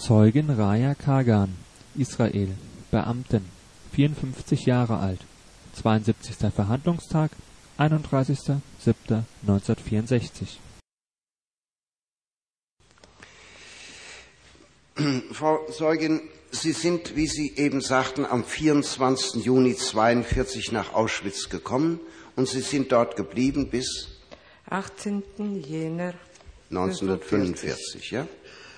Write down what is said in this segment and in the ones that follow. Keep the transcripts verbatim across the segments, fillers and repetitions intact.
Zeugin Raja Kagan, Israel, Beamtin, vierundfünfzig Jahre alt, zweiundsiebzigster Verhandlungstag, einunddreißigster siebter neunzehnhundertvierundsechzig. Frau Zeugin, Sie sind, wie Sie eben sagten, am vierundzwanzigsten Juni neunzehnhundertzweiundvierzig nach Auschwitz gekommen und Sie sind dort geblieben bis achtzehnten Jänner neunzehnhundertfünfundvierzig. Ja?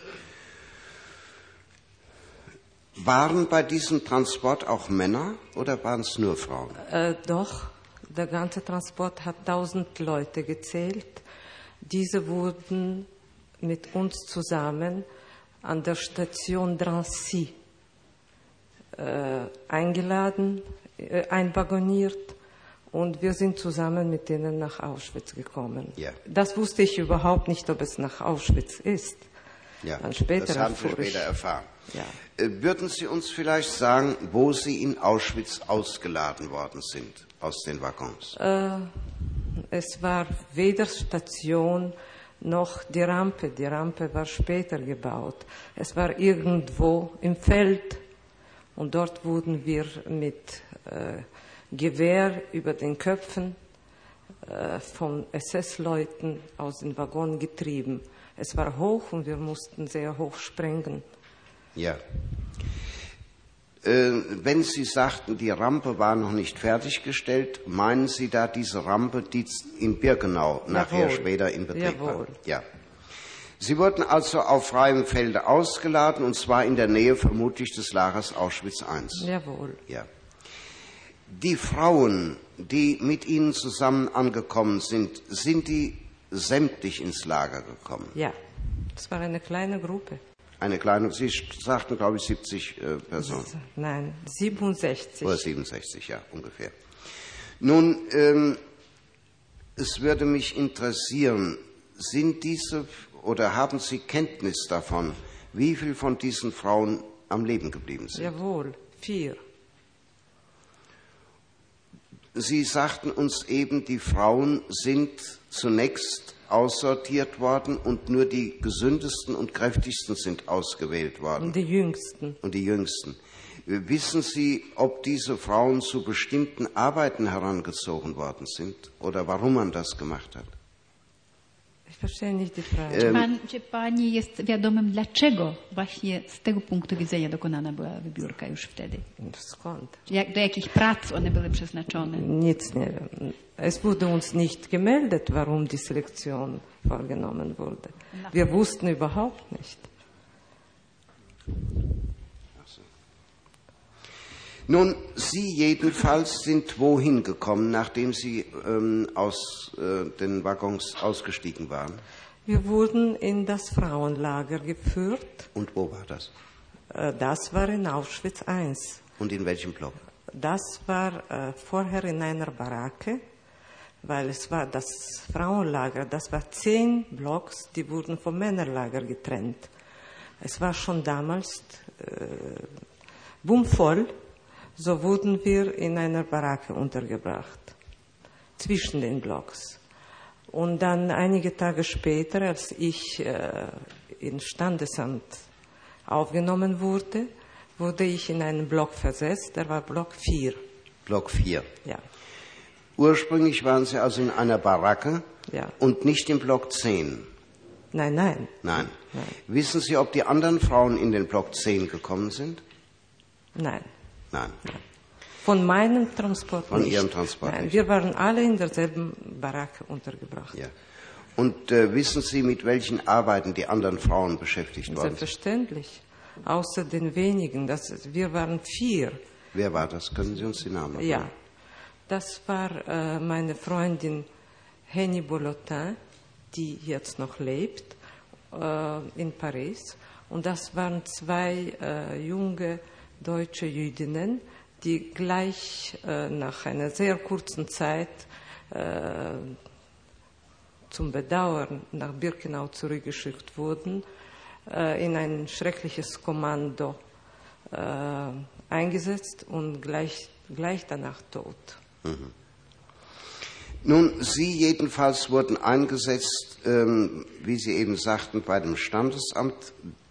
Waren bei diesem Transport auch Männer oder waren es nur Frauen? Äh, doch, der ganze Transport hat tausend Leute gezählt. Diese wurden mit uns zusammen an der Station Drancy äh, eingeladen, äh, einwaggoniert und wir sind zusammen mit denen nach Auschwitz gekommen. Ja. Das wusste ich überhaupt nicht, ob es nach Auschwitz ist. Ja, Dann später das haben Sie erfuhr ich. später erfahren. Ja. Äh, würden Sie uns vielleicht sagen, wo Sie in Auschwitz ausgeladen worden sind aus den Waggons? Äh, es war weder Station noch die Rampe. Die Rampe war später gebaut. Es war irgendwo im Feld und dort wurden wir mit äh, Gewehr über den Köpfen äh, von S S-Leuten aus den Waggon getrieben. Es war hoch und wir mussten sehr hoch sprengen. Ja. Äh, wenn Sie sagten, die Rampe war noch nicht fertiggestellt, meinen Sie da diese Rampe, die in Birkenau nachher Jawohl. später in Betrieb Jawohl. war? Ja. Sie wurden also auf freiem Felde ausgeladen, und zwar in der Nähe vermutlich des Lagers Auschwitz eins. Jawohl. Ja. Die Frauen, die mit Ihnen zusammen angekommen sind, sind die sämtlich ins Lager gekommen? Ja, das war eine kleine Gruppe. Eine kleine, Sie sagten, glaube ich, siebzig äh, Personen. Nein, siebenundsechzig. Oder siebenundsechzig, ja, ungefähr. Nun, ähm, es würde mich interessieren, sind diese oder haben Sie Kenntnis davon, wie viele von diesen Frauen am Leben geblieben sind? Jawohl, vier. Sie sagten uns eben, die Frauen sind zunächst aussortiert worden und nur die gesündesten und kräftigsten sind ausgewählt worden. Und die Jüngsten. Und die Jüngsten. Wissen Sie, ob diese Frauen zu bestimmten Arbeiten herangezogen worden sind oder warum man das gemacht hat? Ich verstehe nicht die Frage. Ähm, Pan, czy Pani jest wiadomym, dlaczego właśnie z tego punktu widzenia dokonana była wybiórka już wtedy? Skąd? Jak, do jakich prac one były przeznaczone? Nic nie wiem. Es wurde uns nicht gemeldet, warum die Selektion vorgenommen wurde. Wir wussten überhaupt nicht. Nun, Sie jedenfalls sind wohin gekommen, nachdem Sie ähm, aus äh, den Waggons ausgestiegen waren? Wir wurden in das Frauenlager geführt. Und wo war das? Äh, Das war in Auschwitz eins. Und in welchem Block? Das war äh, vorher in einer Baracke, weil es war das Frauenlager, das war zehn Blocks, die wurden vom Männerlager getrennt. Es war schon damals äh, bummvoll, so wurden wir in einer Baracke untergebracht, zwischen den Blocks. Und dann einige Tage später, als ich äh, ins Standesamt aufgenommen wurde, wurde ich in einen Block versetzt, der war Block vier. Block vier. Ja. Ursprünglich waren Sie also in einer Baracke Ja. und nicht im Block zehn. Nein, nein. Nein. Nein. Wissen Sie, ob die anderen Frauen in den Block zehn gekommen sind? Nein. Nein. Von meinem Transport Von nicht. Ihrem Transport Nein, nicht. wir waren alle in derselben Baracke untergebracht. Ja. Und äh, wissen Sie, mit welchen Arbeiten die anderen Frauen beschäftigt worden sind? Selbstverständlich. Außer den wenigen. Das, wir waren vier. Wer war das? Können Sie uns die Namen sagen? Ja. Das war äh, meine Freundin Henny Bolotin, die jetzt noch lebt, äh, in Paris. Und das waren zwei äh, junge deutsche Jüdinnen, die gleich äh, nach einer sehr kurzen Zeit äh, zum Bedauern nach Birkenau zurückgeschickt wurden, äh, in ein schreckliches Kommando äh, eingesetzt und gleich, gleich danach tot. Mhm. Nun, Sie jedenfalls wurden eingesetzt, ähm, wie Sie eben sagten, bei dem Standesamt.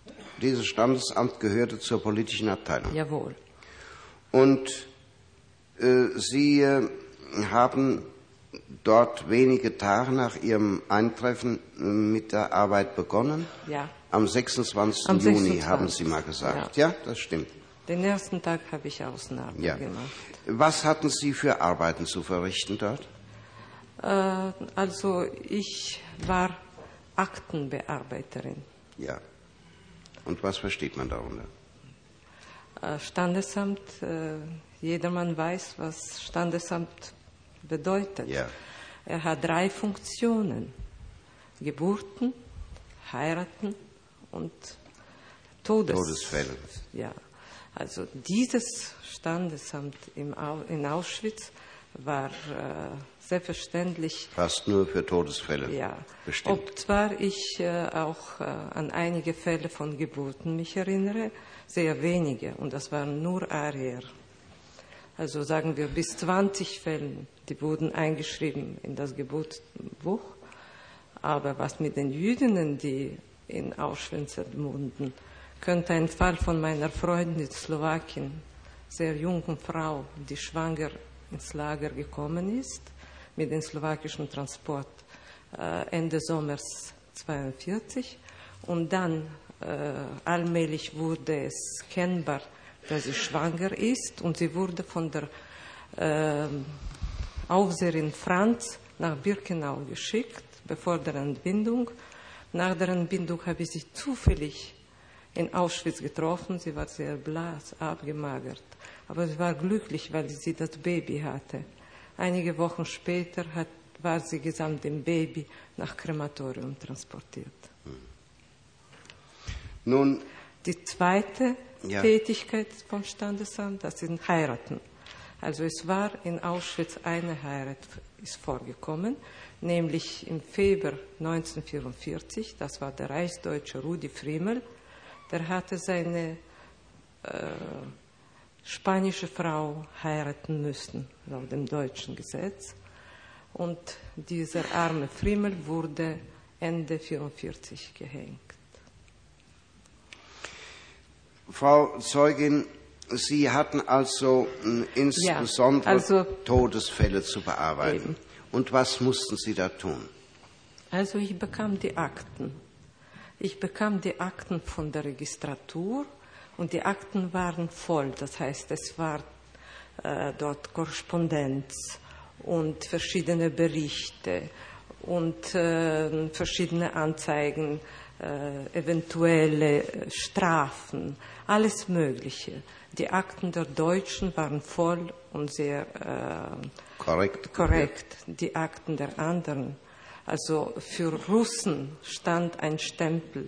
dieses Standesamt gehörte zur politischen Abteilung. Jawohl. Und äh, Sie äh, haben dort wenige Tage nach Ihrem Eintreffen äh, mit der Arbeit begonnen? Ja. Am sechsundzwanzigsten Am Juni, sechsundzwanzigsten haben Sie mal gesagt. Ja, ja, das stimmt. Den ersten Tag habe ich Ausnahme Ja. gemacht. Was hatten Sie für Arbeiten zu verrichten dort? Äh, also ich war Aktenbearbeiterin. Ja. Und was versteht man darunter? Äh, Standesamt, äh, jedermann weiß, was Standesamt bedeutet. Ja. Er hat drei Funktionen: Geburten, Heiraten und Todes Todesfälle. Ja, also dieses Standesamt im Au in Auschwitz war äh, selbstverständlich Fast nur für Todesfälle ja, bestimmt. ob zwar ich äh, auch äh, an einige Fälle von Geburten mich erinnere, sehr wenige, und das waren nur Arier. Also sagen wir bis zwanzig Fällen, die wurden eingeschrieben in das Geburtsbuch. Aber was mit den Jüdinnen, die in Auschwitz ermorden, könnte ein Fall von meiner Freundin Slowakien, sehr jungen Frau, die schwanger ins Lager gekommen ist, mit dem slowakischen Transport äh, Ende Sommers zweiundvierzig. Und dann äh, allmählich wurde es kennbar, dass sie schwanger ist, und sie wurde von der äh, Aufseherin Franz nach Birkenau geschickt, bevor der Entbindung. Nach der Entbindung habe ich sie zufällig in Auschwitz getroffen. Sie war sehr blass, abgemagert, aber sie war glücklich, weil sie das Baby hatte. Einige Wochen später hat, war sie gesamt dem Baby nach Krematorium transportiert. Nun, Die zweite ja. Tätigkeit vom Standesamt, das sind Heiraten. Also es war in Auschwitz eine Heirat ist vorgekommen, nämlich im Februar neunzehnhundertvierundvierzig, das war der Reichsdeutsche Rudi Friemel, der hatte seine äh, spanische Frau heiraten müssen, laut dem deutschen Gesetz. Und dieser arme Friemel wurde Ende neunzehnhundertvierundvierzig gehängt. Frau Zeugin, Sie hatten also äh, insbesondere ja, also, Todesfälle zu bearbeiten. Eben. Und was mussten Sie da tun? Also ich bekam die Akten. Ich bekam die Akten von der Registratur, und die Akten waren voll. Das heißt, es war äh, dort Korrespondenz und verschiedene Berichte und äh, verschiedene Anzeigen, äh, eventuelle Strafen, alles Mögliche. Die Akten der Deutschen waren voll und sehr äh, korrekt. korrekt. Die Akten der anderen. Also für Russen stand ein Stempel: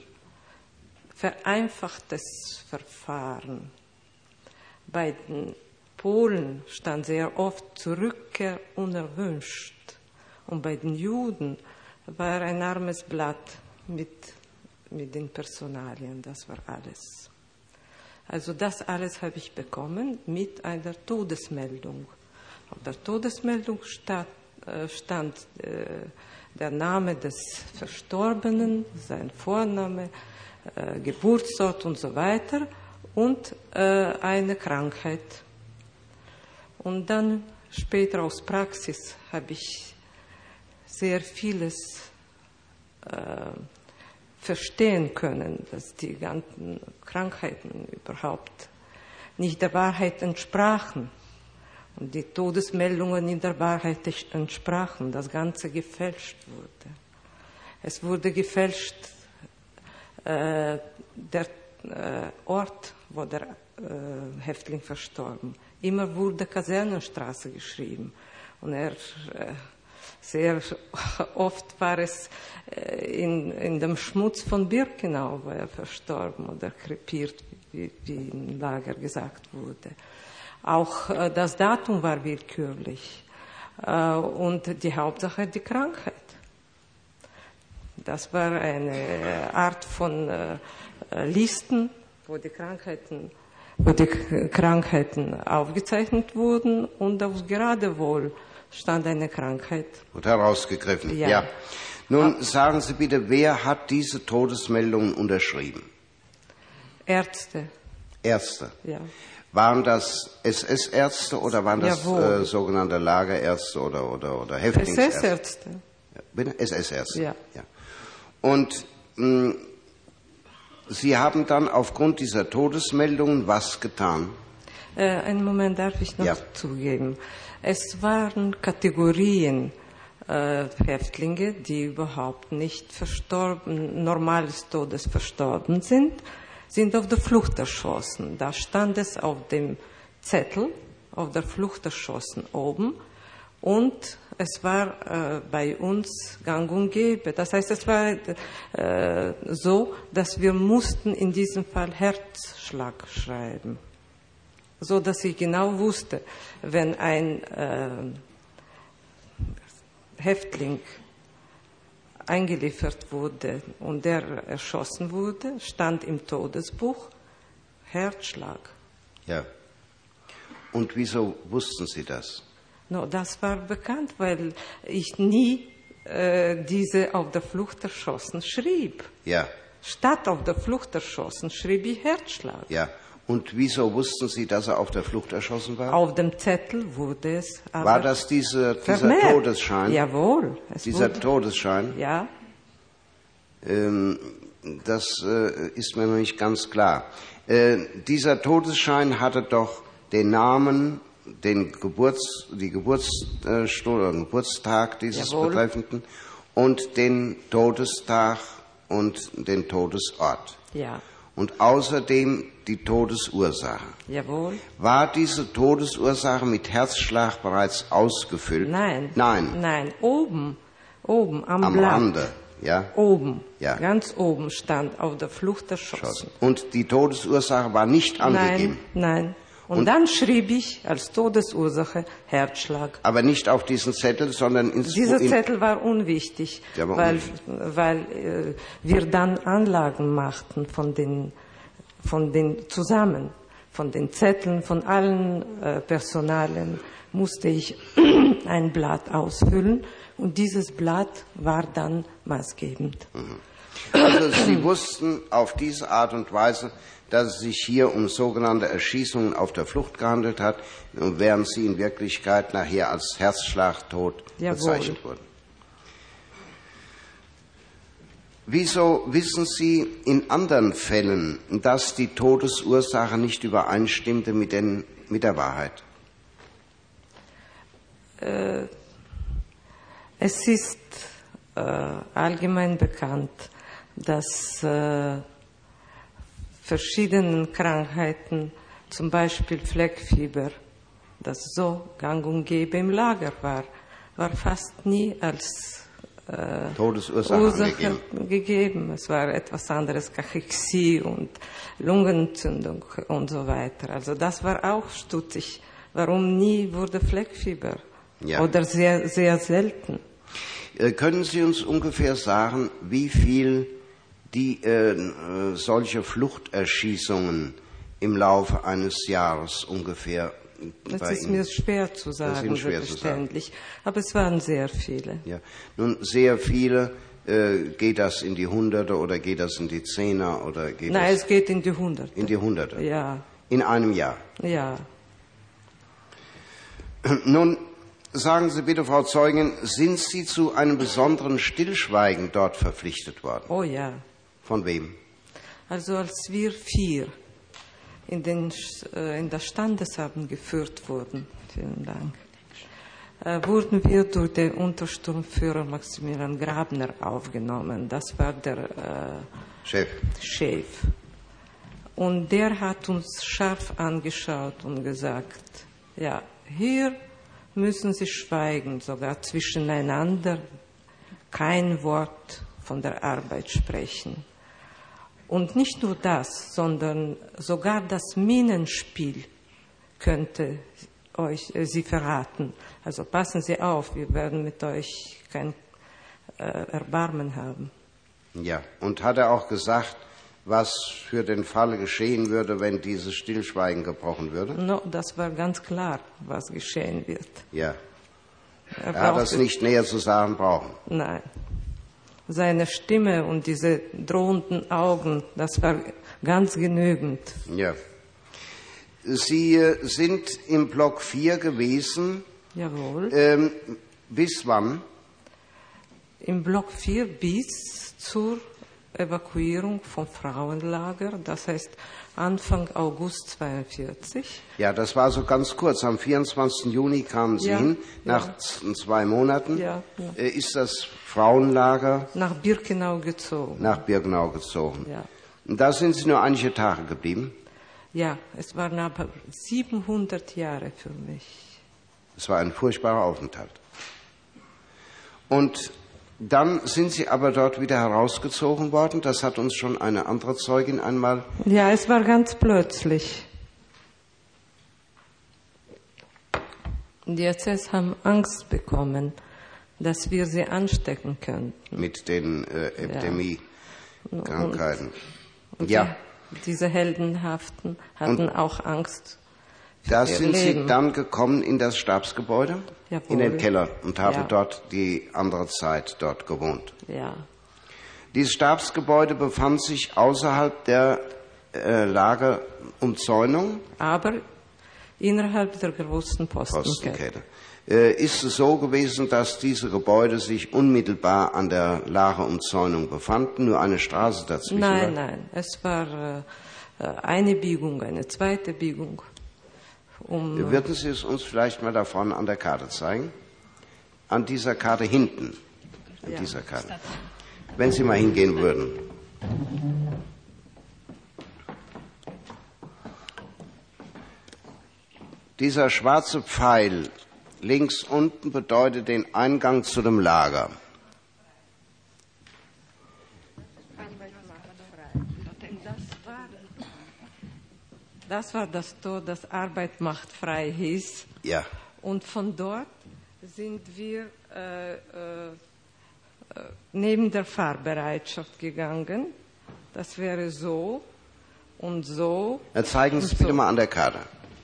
vereinfachtes Verfahren. Bei den Polen stand sehr oft Rückkehr unerwünscht. Und bei den Juden war ein armes Blatt mit, mit den Personalien, das war alles. Also das alles habe ich bekommen mit einer Todesmeldung. Auf der Todesmeldung stand, äh, stand äh, der Name des Verstorbenen, sein Vorname, äh, Geburtsort und so weiter und äh, eine Krankheit. Und dann später aus Praxis habe ich sehr vieles äh, verstehen können, dass die ganzen Krankheiten überhaupt nicht der Wahrheit entsprachen und die Todesmeldungen in der Wahrheit entsprachen, das Ganze gefälscht wurde. Es wurde gefälscht äh, der äh, Ort, wo der äh, Häftling verstorben. Immer wurde Kasernenstraße geschrieben, und er äh, sehr oft war es in, in dem Schmutz von Birkenau, wo er verstorben oder krepiert, wie, wie im Lager gesagt wurde. Auch äh, das Datum war willkürlich äh, und die Hauptsache die Krankheit. Das war eine Art von äh, Listen, wo die Krankheiten, wo die Krankheiten aufgezeichnet wurden, und aufs Geradewohl stand eine Krankheit. Und herausgegriffen. Ja. ja. Nun sagen Sie bitte, wer hat diese Todesmeldungen unterschrieben? Ärzte. Ärzte. Ja. Waren das S S-Ärzte oder waren das Jawohl. äh, sogenannte Lagerärzte oder, oder, oder Häftlingsärzte? S S-Ärzte. Ja, bitte? S S-Ärzte. Ja. Ja. Und mh, Sie haben dann aufgrund dieser Todesmeldungen was getan? Äh, einen Moment darf ich noch Ja. zugeben. Es waren Kategorien äh, Häftlinge, die überhaupt nicht verstorben, normales Todes verstorben sind, sind auf der Flucht erschossen. Da stand es auf dem Zettel, auf der Flucht erschossen oben. Und es war äh, bei uns gang und gäbe. Das heißt, es war äh, so, dass wir mussten in diesem Fall Herzschlag schreiben. So, dass ich genau wusste, wenn ein äh, Häftling eingeliefert wurde und der erschossen wurde, stand im Todesbuch Herzschlag. Ja. Und wieso wussten Sie das? No, das war bekannt, weil ich nie äh, diese auf der Flucht erschossen schrieb. Ja, Statt auf der Flucht erschossen schrieb ich Herzschlag. ja. Und wieso wussten Sie, dass er auf der Flucht erschossen war? Auf dem Zettel wurde es aber War das diese, dieser vermerkt. Todesschein? Jawohl. Es Dieser wurde, Todesschein? ja, Ähm, das äh, ist mir noch nicht ganz klar. Äh, dieser Todesschein hatte doch den Namen, den Geburts, die Geburtsstunde, äh, Geburtstag dieses Jawohl. Betreffenden und den Todestag und den Todesort. ja, Und außerdem die Todesursache. jawohl. War diese Todesursache mit Herzschlag bereits ausgefüllt? Nein. Nein, Nein, oben, oben am, am Blatt. Rande. Ja, Oben, Ja. ganz oben stand auf der Flucht erschossen. und die Todesursache war nicht angegeben, Nein, nein. Und, Und- dann schrieb ich als Todesursache Herzschlag. aber nicht auf diesen Zettel, sondern ins Dieser in, Zettel war unwichtig, Der war weil, unwichtig. weil äh, wir dann Anlagen machten von den, von den zusammen, von den Zetteln, von allen äh, Personalien musste ich ein Blatt ausfüllen und dieses Blatt war dann maßgebend. Also Sie wussten auf diese Art und Weise, dass es sich hier um sogenannte Erschießungen auf der Flucht gehandelt hat, während sie in Wirklichkeit nachher als Herzschlagtod Jawohl. bezeichnet wurden. Wieso wissen Sie in anderen Fällen, dass die Todesursache nicht übereinstimmte mit, den, mit der Wahrheit? Es ist äh, allgemein bekannt, dass äh, verschiedene Krankheiten, zum Beispiel Fleckfieber, das so gang und gäbe im Lager war, war fast nie als äh, Todesursache Ursache angegeben. gegeben. Es war etwas anderes, Kachexie und Lungenentzündung und so weiter. Also das war auch stutzig. Warum nie wurde Fleckfieber? Ja. Oder sehr, sehr selten. Äh, Können Sie uns ungefähr sagen, wie viel die äh, äh, solche Fluchterschießungen im Laufe eines Jahres ungefähr Das bei ist Ihnen? mir schwer zu sagen, Ihnen schwer zu selbstverständlich. Aber es waren sehr viele. Ja. Nun, sehr viele, äh, geht das in die Hunderte oder geht das in die Zehner oder geht Nein, das es geht in die Hunderte. in die Hunderte? Ja, In einem Jahr. ja. Nun, sagen Sie bitte, Frau Zeugin, sind Sie zu einem besonderen Stillschweigen dort verpflichtet worden? Oh ja. Von wem? Also als wir vier in, den, äh, in das Standesamt geführt wurden, vielen Dank, äh, wurden wir durch den Untersturmführer Maximilian Grabner aufgenommen. Das war der äh, Chef. Chef. Und der hat uns scharf angeschaut und gesagt, ja, hier müssen Sie schweigen, sogar zwischeneinander, kein Wort von der Arbeit sprechen. Und nicht nur das, sondern sogar das Minenspiel könnte euch, äh, Sie verraten. Also passen Sie auf, wir werden mit euch kein äh, Erbarmen haben. Ja. Und hat er auch gesagt, was für den Fall geschehen würde, wenn dieses Stillschweigen gebrochen würde? No, das war ganz klar, was geschehen wird. Ja. Er Er hat das brauchte- nicht näher zu sagen brauchen. Nein. seine Stimme und diese drohenden Augen, das war ganz genügend. Ja. Sie äh, sind im Block vier gewesen. Jawohl. Ähm, bis wann? Im Block vier bis zur Evakuierung vom Frauenlager, das heißt Anfang August zweiundvierzig. Ja, das war so ganz kurz. Am vierundzwanzigsten Juni kamen Sie Ja, hin, nach ja. z- zwei Monaten. Ja, ja. Äh, ist das Frauenlager Nach Birkenau gezogen. nach Birkenau gezogen. Ja. Und da sind Sie nur einige Tage geblieben. Ja, es waren aber siebenhundert Jahre für mich. Es war ein furchtbarer Aufenthalt. Und dann sind Sie aber dort wieder herausgezogen worden. Das hat uns schon eine andere Zeugin einmal. Ja, es war ganz plötzlich. Die S S haben Angst bekommen, dass wir sie anstecken könnten. Mit den äh, Epidemie-Krankheiten. Und Ja, die, diese Heldenhaften hatten auch Angst. da ihr sind Sie Leben. dann gekommen in das Stabsgebäude, Jawohl. in den Keller und haben Ja. dort die andere Zeit dort gewohnt. Ja, Dieses Stabsgebäude befand sich außerhalb der äh, Lagerumzäunung, aber innerhalb der großen Postenkette. Postenkette. Äh, ist es so gewesen, dass diese Gebäude sich unmittelbar an der Lagerumzäunung befanden, nur eine Straße dazwischen Nein, war? nein, es war äh, eine Biegung, eine zweite Biegung. Um, Würden Sie es uns vielleicht mal da vorne an der Karte zeigen? An dieser Karte hinten. An Ja. dieser Karte. Wenn Sie mal hingehen würden. Dieser schwarze Pfeil links unten bedeutet den Eingang zu dem Lager. das war das Tor, das Arbeit macht frei hieß. Ja. Und von dort sind wir äh, äh, neben der Fahrbereitschaft gegangen. Das wäre so und so. Dann zeigen Sie es Und bitte so. mal an der Karte.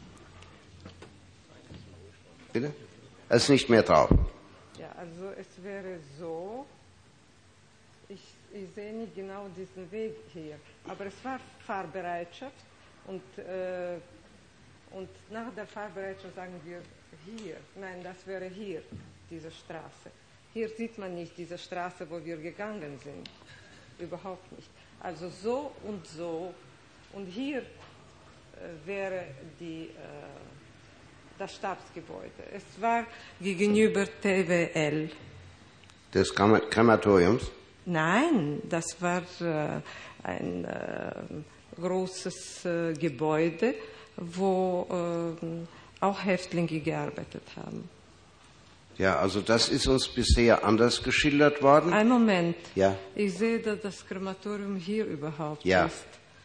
Bitte? Es ist nicht mehr drauf. Ja, also es wäre so. Ich, ich sehe nicht genau diesen Weg hier. Aber es war Fahrbereitschaft. Und, äh, und nach der Fahrbereitschaft sagen wir hier. Nein, das wäre hier, diese Straße. Hier sieht man nicht diese Straße, wo wir gegangen sind. Überhaupt nicht. Also so und so. Und hier äh, wäre die, äh, das Stabsgebäude. Es war gegenüber T W L. Des Krema- Krematoriums. Nein, das war äh, ein äh, großes äh, Gebäude, wo äh, auch Häftlinge gearbeitet haben. Ja, also das ist uns bisher anders geschildert worden. Ein Moment. Ja. Ich sehe, dass das Krematorium hier überhaupt Ja. ist.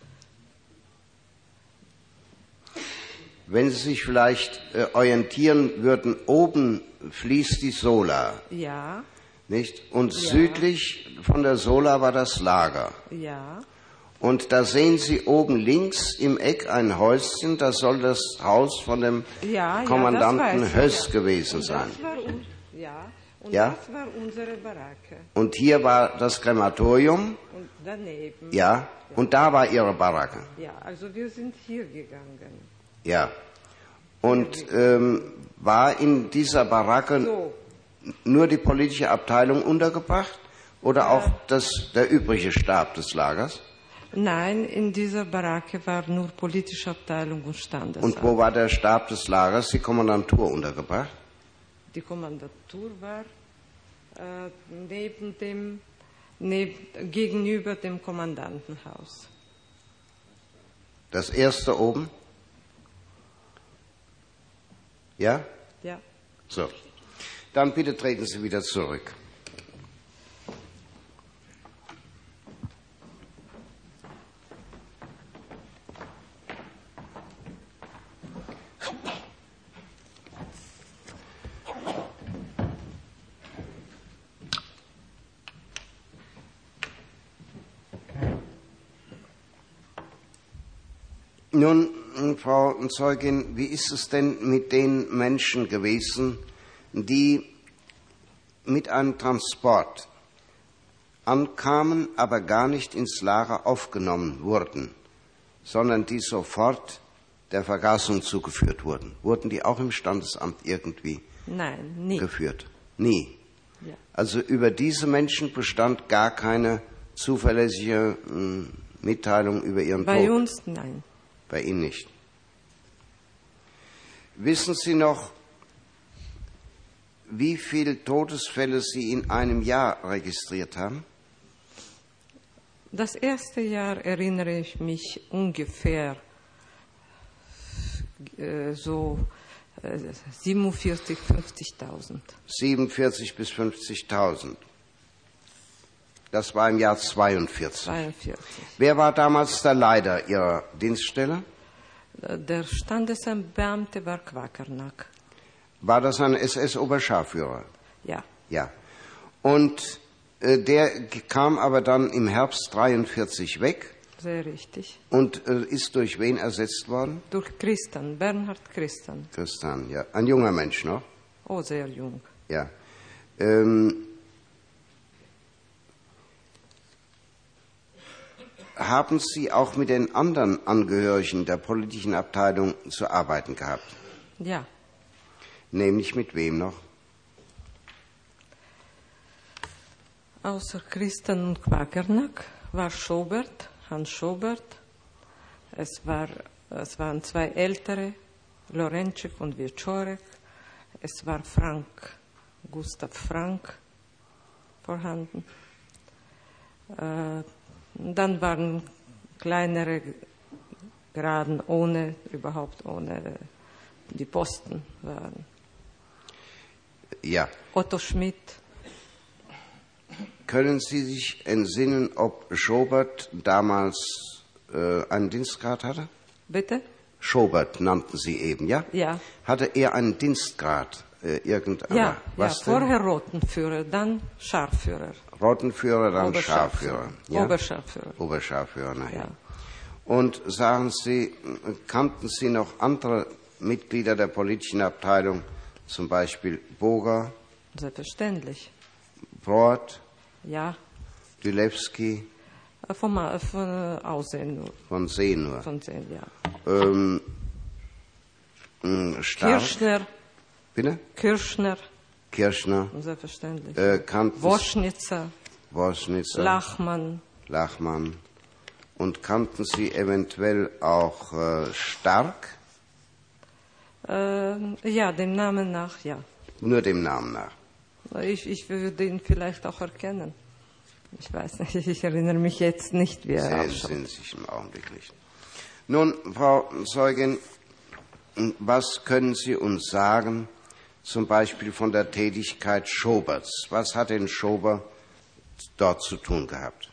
Wenn Sie sich vielleicht äh, orientieren würden, oben fließt die Sola, Ja, nicht? Und Ja. südlich von der Sola war das Lager. ja, Und da sehen Sie oben links im Eck ein Häuschen, das soll das Haus von dem ja, Kommandanten ja, das weiß ich, Höss ja. gewesen Und sein. Das war, un- ja, und Ja? das war unsere Baracke. Und hier war das Krematorium, Und daneben. ja, und da war Ihre Baracke. Ja, also wir sind hier gegangen. Ja. Und ähm, war in dieser Baracke So, nur die politische Abteilung untergebracht oder auch das, der übrige Stab des Lagers? nein, in dieser Baracke war nur politische Abteilung und Standesamt. Und wo war der Stab des Lagers, die Kommandantur untergebracht? Die Kommandantur war äh, neben dem, neb, gegenüber dem Kommandantenhaus. Das erste oben? Ja? Ja. So. Dann bitte treten Sie wieder zurück. Nun, Frau Zeugin, wie ist es denn mit den Menschen gewesen, die mit einem Transport ankamen, aber gar nicht ins Lager aufgenommen wurden, sondern die sofort der Vergassung zugeführt wurden. Wurden die auch im Standesamt irgendwie Nein, nie. geführt? Nie. Ja. Also über diese Menschen bestand gar keine zuverlässige mh, Mitteilung über ihren Bei Tod. uns nein. Bei Ihnen nicht. Wissen Sie noch, wie viele Todesfälle Sie in einem Jahr registriert haben? Das erste Jahr erinnere ich mich ungefähr äh, so äh, siebenundvierzig, fünfzigtausend. siebenundvierzig bis fünfzigtausend. Das war im Jahr zweiundvierzig. zweiundvierzig. Wer war damals der Leiter Ihrer Dienststelle? Der Standesamtbeamte war Quakernack. War das ein S S-Oberscharführer? Ja, Ja. Und äh, der kam aber dann im Herbst dreiundvierzig weg sehr richtig. und äh, ist durch wen ersetzt worden? Durch Christian, Bernhard Christian. Christian, ja. Ein junger Mensch noch? Oh, sehr jung. Ja. Ähm, haben Sie auch mit den anderen Angehörigen der politischen Abteilung zu arbeiten gehabt? Ja, Nämlich mit wem noch? außer Christian und Quakernack war Schobert, Hans Schobert. Es, war, es waren zwei ältere, Lorenczek und Wieczorek. Es war Frank, Gustav Frank vorhanden. Äh, dann waren kleinere Graden ohne, überhaupt ohne die Posten waren. Ja. Otto Schmidt. Können Sie sich entsinnen, ob Schobert damals äh, einen Dienstgrad hatte? Bitte? Schobert nannten Sie eben, ja? Ja. Hatte er einen Dienstgrad? Äh, irgendeiner? Ja, Was ja, denn? vorher Rotenführer, dann Scharführer. Rotenführer, dann Oberscharführer. Scharführer. Ja? Oberscharführer. Oberscharführer, nachher. Ja. Und sagen Sie, kannten Sie noch andere Mitglieder der politischen Abteilung, zum Beispiel Boger, Selbstverständlich. Broad, Ja, Dylewski, Äh, vom, äh, von äh, Aussehen nur. von See nur, Von Sehen, ja. ähm, mh, Stark, Kirschner, bitte? Kirschner, Kirschner, selbstverständlich. äh, kannten Woschnitzer, Woschnitzer, Lachmann, Lachmann. Und kannten Sie eventuell auch äh, Stark? äh, ja, dem Namen nach, ja. Nur dem Namen nach. Ich, ich würde ihn vielleicht auch erkennen. Ich weiß nicht, ich erinnere mich jetzt nicht, wie er Sehen ausschaut. Sie sich im Augenblick nicht. Nun, Frau Zeugin, was können Sie uns sagen, zum Beispiel von der Tätigkeit Schoberts? Was hat denn Schober dort zu tun gehabt?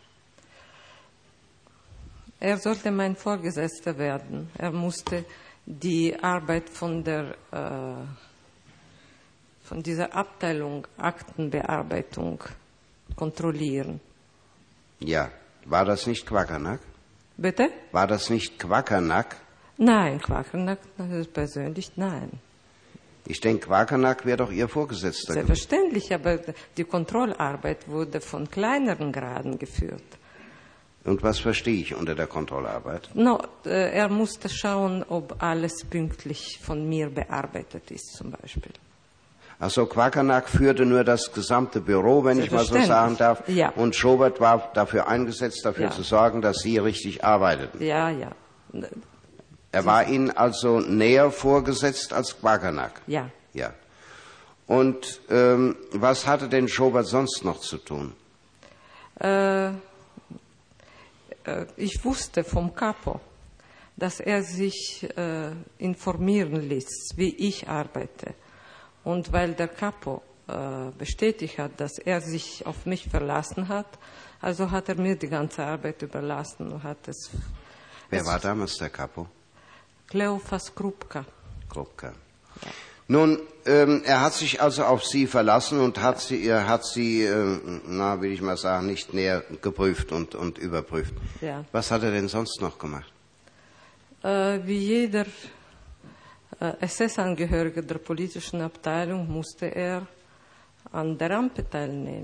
Er sollte mein Vorgesetzter werden. Er musste die Arbeit von der äh, von dieser Abteilung Aktenbearbeitung kontrollieren. Ja, war das nicht Quakernack? Bitte? War das nicht Quakernack? Nein, Quakernack persönlich nein. Ich denke, Quakernack wäre doch Ihr Vorgesetzter gewesen. Selbstverständlich, aber die Kontrollarbeit wurde von kleineren Graden geführt. Und was verstehe ich unter der Kontrollarbeit? No, äh, er musste schauen, ob alles pünktlich von mir bearbeitet ist, zum Beispiel. Also Quakernack führte nur das gesamte Büro, wenn ich mal so sagen darf. Ja. Und Schobert war dafür eingesetzt, dafür Ja. zu sorgen, dass Sie richtig arbeiteten. Ja, ja, Er war Ihnen also näher vorgesetzt als Quakernack. ja. Ja. Und ähm, was hatte denn Schobert sonst noch zu tun? Äh, äh, ich wusste vom Capo, dass er sich äh, informieren ließ, wie ich arbeite. Und weil der Capo äh, bestätigt hat, dass er sich auf mich verlassen hat, also hat er mir die ganze Arbeit überlassen und hat es. Wer es war damals der Capo? Kleofas Krupka. Krupka. Nun, ähm, er hat sich also auf Sie verlassen und hat Sie, er hat Sie, äh, na, will ich mal sagen, nicht näher geprüft und, und überprüft. Ja. Was hat er denn sonst noch gemacht? Äh, wie jeder äh, S S-Angehörige der politischen Abteilung musste er an der Rampe teilnehmen.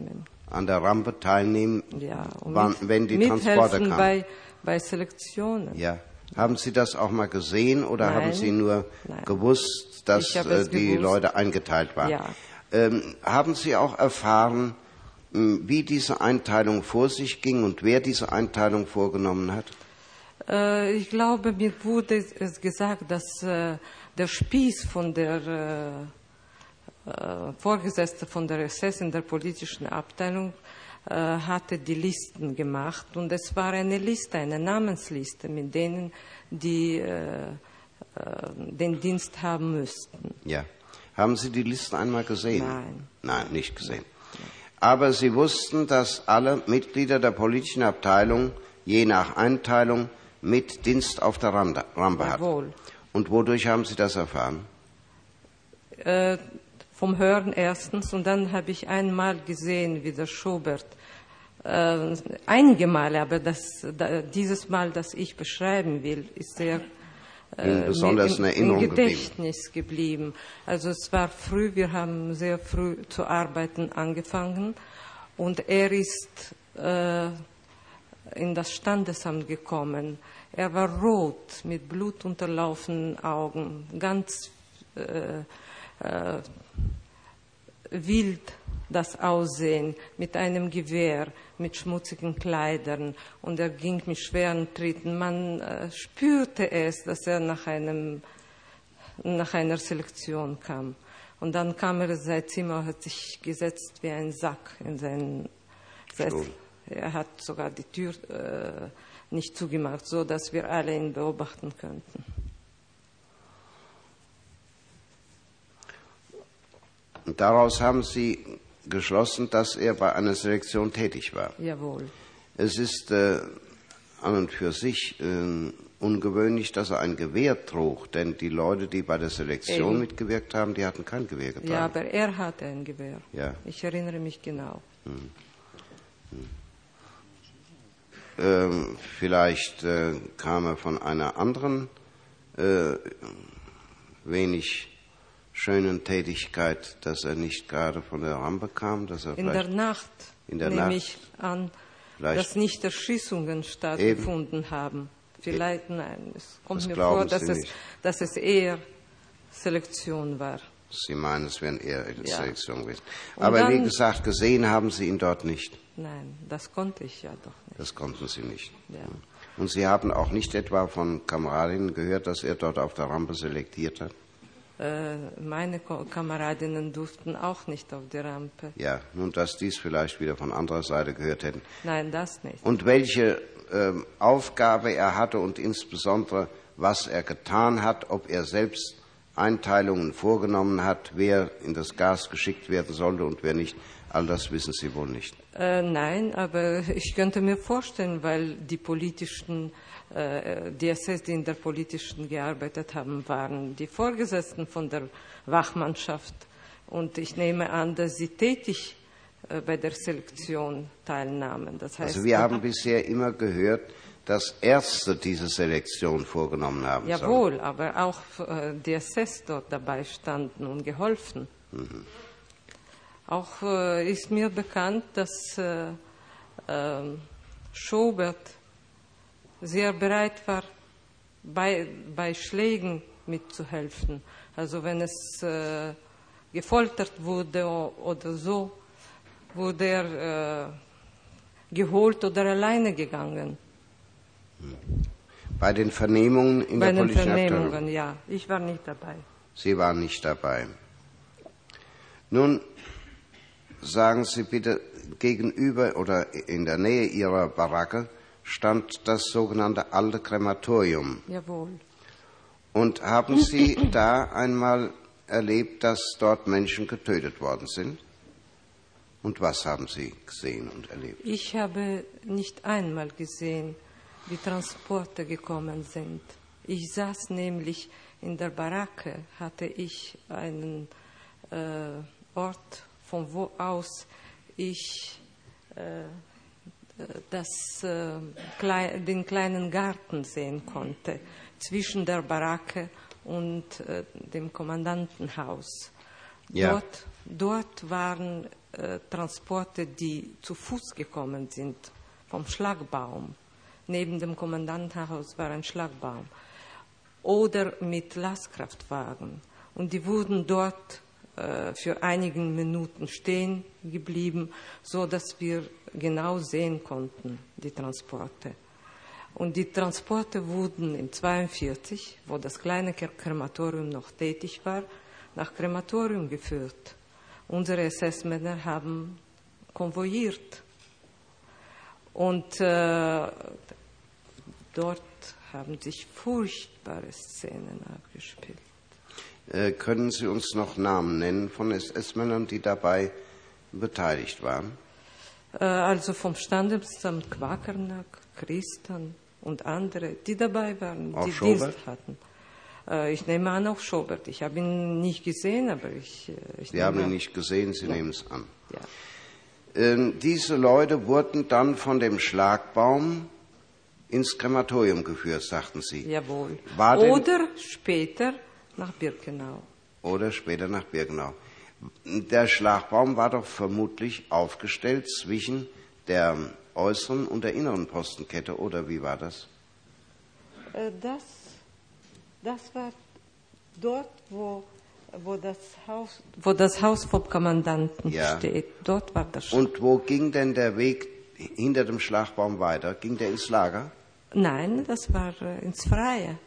an der Rampe teilnehmen, Ja, und wann, mit, wenn die Transporter mithelfen kamen? bei, bei Selektionen. Ja. Haben Sie das auch mal gesehen oder Nein. haben Sie nur Nein. gewusst, dass Ich habe äh, es die gewusst. Leute eingeteilt waren? Ja. Ähm, haben Sie auch erfahren, mh, wie diese Einteilung vor sich ging und wer diese Einteilung vorgenommen hat? Äh, ich glaube, mir wurde es gesagt, dass äh, der Spieß von der äh, äh, Vorgesetzte von der S S in der politischen Abteilung äh, hatte die Listen gemacht und es war eine Liste, eine Namensliste, mit denen die äh, äh, den Dienst haben müssten. Ja. Haben Sie die Listen einmal gesehen? Nein. Nein, nicht gesehen. Aber Sie wussten, dass alle Mitglieder der politischen Abteilung je nach Einteilung mit Dienst auf der Rampe, Rampe hatten. Jawohl. Und wodurch haben Sie das erfahren? Äh, vom Hören erstens und dann habe ich einmal gesehen, wie der Schubert, äh, einige Male, aber das, da, dieses Mal, das ich beschreiben will, ist sehr Ihnen besonders in im, Erinnerung im Gedächtnis geblieben. Also es war früh, wir haben sehr früh zu arbeiten angefangen und er ist äh, in das Standesamt gekommen. Er war rot, mit blutunterlaufenden Augen, ganz äh, äh, wild das Aussehen, mit einem Gewehr, mit schmutzigen Kleidern und er ging mit schweren Tritten. Man äh, spürte es, dass er nach, einem, nach einer Selektion kam. Und dann kam er in sein Zimmer, hat sich gesetzt wie ein Sack in seinen Sessel. Er hat sogar die Tür äh, nicht zugemacht, so dass wir alle ihn beobachten könnten. Und daraus haben Sie geschlossen, dass er bei einer Selektion tätig war. Jawohl. Es ist äh, an und für sich äh, ungewöhnlich, dass er ein Gewehr trug, denn die Leute, die bei der Selektion Eben. mitgewirkt haben, die hatten kein Gewehr getragen. Ja, aber er hatte ein Gewehr. Ja. Ich erinnere mich genau. Hm. Hm. Ähm, vielleicht äh, kam er von einer anderen, äh, wenig schönen Tätigkeit, dass er nicht gerade von der Rampe kam, dass er In der Nacht in der nehme Nacht ich an, vielleicht dass nicht Erschießungen stattgefunden haben. Vielleicht, nein, es kommt Das mir glauben vor, dass Sie es, nicht. dass es eher Selektion war. Sie meinen, es wären eher Ja. Selektion gewesen. Und Aber wie dann- gesagt, gesehen haben Sie ihn dort nicht. Nein, das konnte ich ja doch nicht. Das konnten Sie nicht. Ja. Und Sie haben auch nicht etwa von Kameradinnen gehört, dass er dort auf der Rampe selektiert hat? Äh, meine Ko Kameradinnen durften auch nicht auf die Rampe. Ja, nun, dass dies vielleicht wieder von anderer Seite gehört hätten. Nein, das nicht. Und welche ähm, Aufgabe er hatte und insbesondere, was er getan hat, ob er selbst Einteilungen vorgenommen hat, wer in das Gas geschickt werden sollte und wer nicht, all das wissen Sie wohl nicht. Äh, nein, aber ich könnte mir vorstellen, weil die politischen, äh, die S S, die in der politischen gearbeitet haben, waren die Vorgesetzten von der Wachmannschaft. Und ich nehme an, dass sie tätig äh, bei der Selektion teilnahmen. Das heißt, Also wir haben bisher immer gehört, dass Ärzte diese Selektion vorgenommen haben. jawohl, sollen. aber auch äh, die S S dort dabei standen und geholfen. Mhm. Auch äh, ist mir bekannt, dass äh, äh, Schubert sehr bereit war, bei, bei Schlägen mitzuhelfen. Also wenn es äh, gefoltert wurde o- oder so, wurde er äh, geholt oder alleine gegangen. Bei den Vernehmungen in Bei der den politischen Vernehmungen, Abteilung. ja. Ich war nicht dabei. Sie waren nicht dabei. Nun, sagen Sie bitte, gegenüber oder in der Nähe Ihrer Baracke stand das sogenannte alte Krematorium. Jawohl. Und haben Sie da einmal erlebt, dass dort Menschen getötet worden sind? Und was haben Sie gesehen und erlebt? Ich habe nicht einmal gesehen, wie Transporte gekommen sind. Ich saß nämlich in der Baracke, hatte ich einen äh, Ort, von wo aus ich äh, das, äh, klei den kleinen Garten sehen konnte, zwischen der Baracke und äh, dem Kommandantenhaus. Ja. Dort, dort waren äh, Transporte, die zu Fuß gekommen sind, vom Schlagbaum. Neben dem Kommandantenhaus war ein Schlagbaum. Oder mit Lastkraftwagen. Und die wurden dort äh, für einige Minuten stehen geblieben, so dass wir genau sehen konnten, die Transporte. Und die Transporte wurden in zweiundvierzig, wo das kleine Krematorium noch tätig war, nach Krematorium geführt. Unsere S S-Männer haben konvoyiert. Und äh, dort haben sich furchtbare Szenen abgespielt. Äh, können Sie uns noch Namen nennen von S S-Männern, die dabei beteiligt waren? Äh, also vom Standesamt Quakernack, Christen und andere, die dabei waren, auch die Schobert? Dienst hatten. Äh, ich nehme an, auch Schobert. Ich habe ihn nicht gesehen, aber ich... ich Sie haben ihn an. nicht gesehen, Sie Ja. nehmen es an. Ja. Ähm, diese Leute wurden dann von dem Schlagbaum ins Krematorium geführt, sagten Sie. Jawohl. War denn- Oder später nach Birkenau. Oder später nach Birkenau. Der Schlagbaum war doch vermutlich aufgestellt zwischen der äußeren und der inneren Postenkette, oder wie war das? Äh, Das, das war dort, wo, wo, das Haus, wo das Haus vom Kommandanten Ja. steht. Dort war das. Und wo ging denn der Weg hinter dem Schlagbaum weiter? Ging der ins Lager? Nein, das war äh, ins Freie.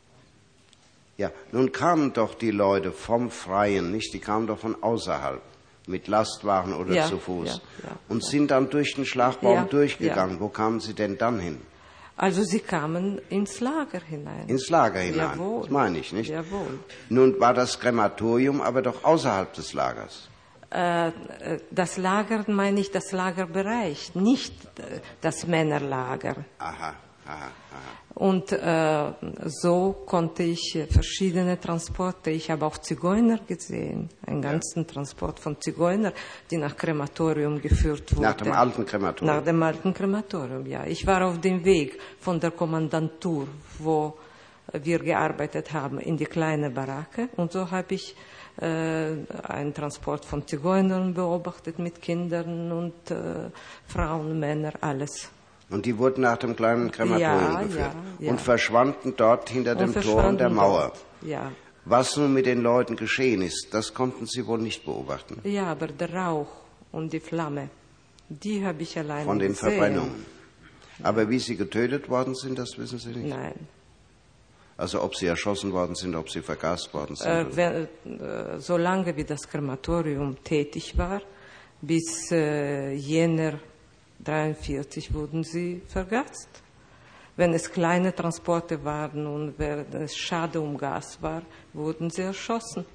Ja, nun kamen doch die Leute vom Freien, nicht? Die kamen doch von außerhalb, mit Lastwagen oder Ja, zu Fuß. ja, ja, und sind dann durch den Schlagbaum Ja, durchgegangen. Wo kamen sie denn dann hin? Also sie kamen ins Lager hinein. Ins Lager hinein. Jawohl. Das meine ich, nicht? Jawohl. Nun war das Krematorium aber doch außerhalb des Lagers. Äh, äh, das Lager meine ich das Lagerbereich, nicht äh, das Männerlager. Aha, aha, aha. Und äh, so konnte ich äh, verschiedene Transporte, ich habe auch Zigeuner gesehen, einen ganzen Transport von Zigeuner, die nach Krematorium geführt wurden. Nach dem alten Krematorium? Nach dem alten Krematorium, ja. Ich war auf dem Weg von der Kommandantur, wo wir gearbeitet haben, in die kleine Baracke. Und so habe ich äh, einen Transport von Zigeunern beobachtet mit Kindern und äh, Frauen, Männer, alles. Und die wurden nach dem kleinen Krematorium Ja, geführt ja, ja. und verschwanden dort hinter Und dem Tor verschwanden der Mauer. dort. Ja. Was nun mit den Leuten geschehen ist, das konnten Sie wohl nicht beobachten. Ja, aber der Rauch und die Flamme, die habe ich alleine Von den gesehen. Verbrennungen. Aber wie sie getötet worden sind, das wissen Sie nicht. Nein. Also ob sie erschossen worden sind, ob sie vergast worden sind. Äh, wenn, äh, solange wie das Krematorium tätig war, bis äh, Jänner dreiundvierzig wurden sie vergast. Wenn es kleine Transporte waren und wenn es schade um Gas war, wurden sie erschossen.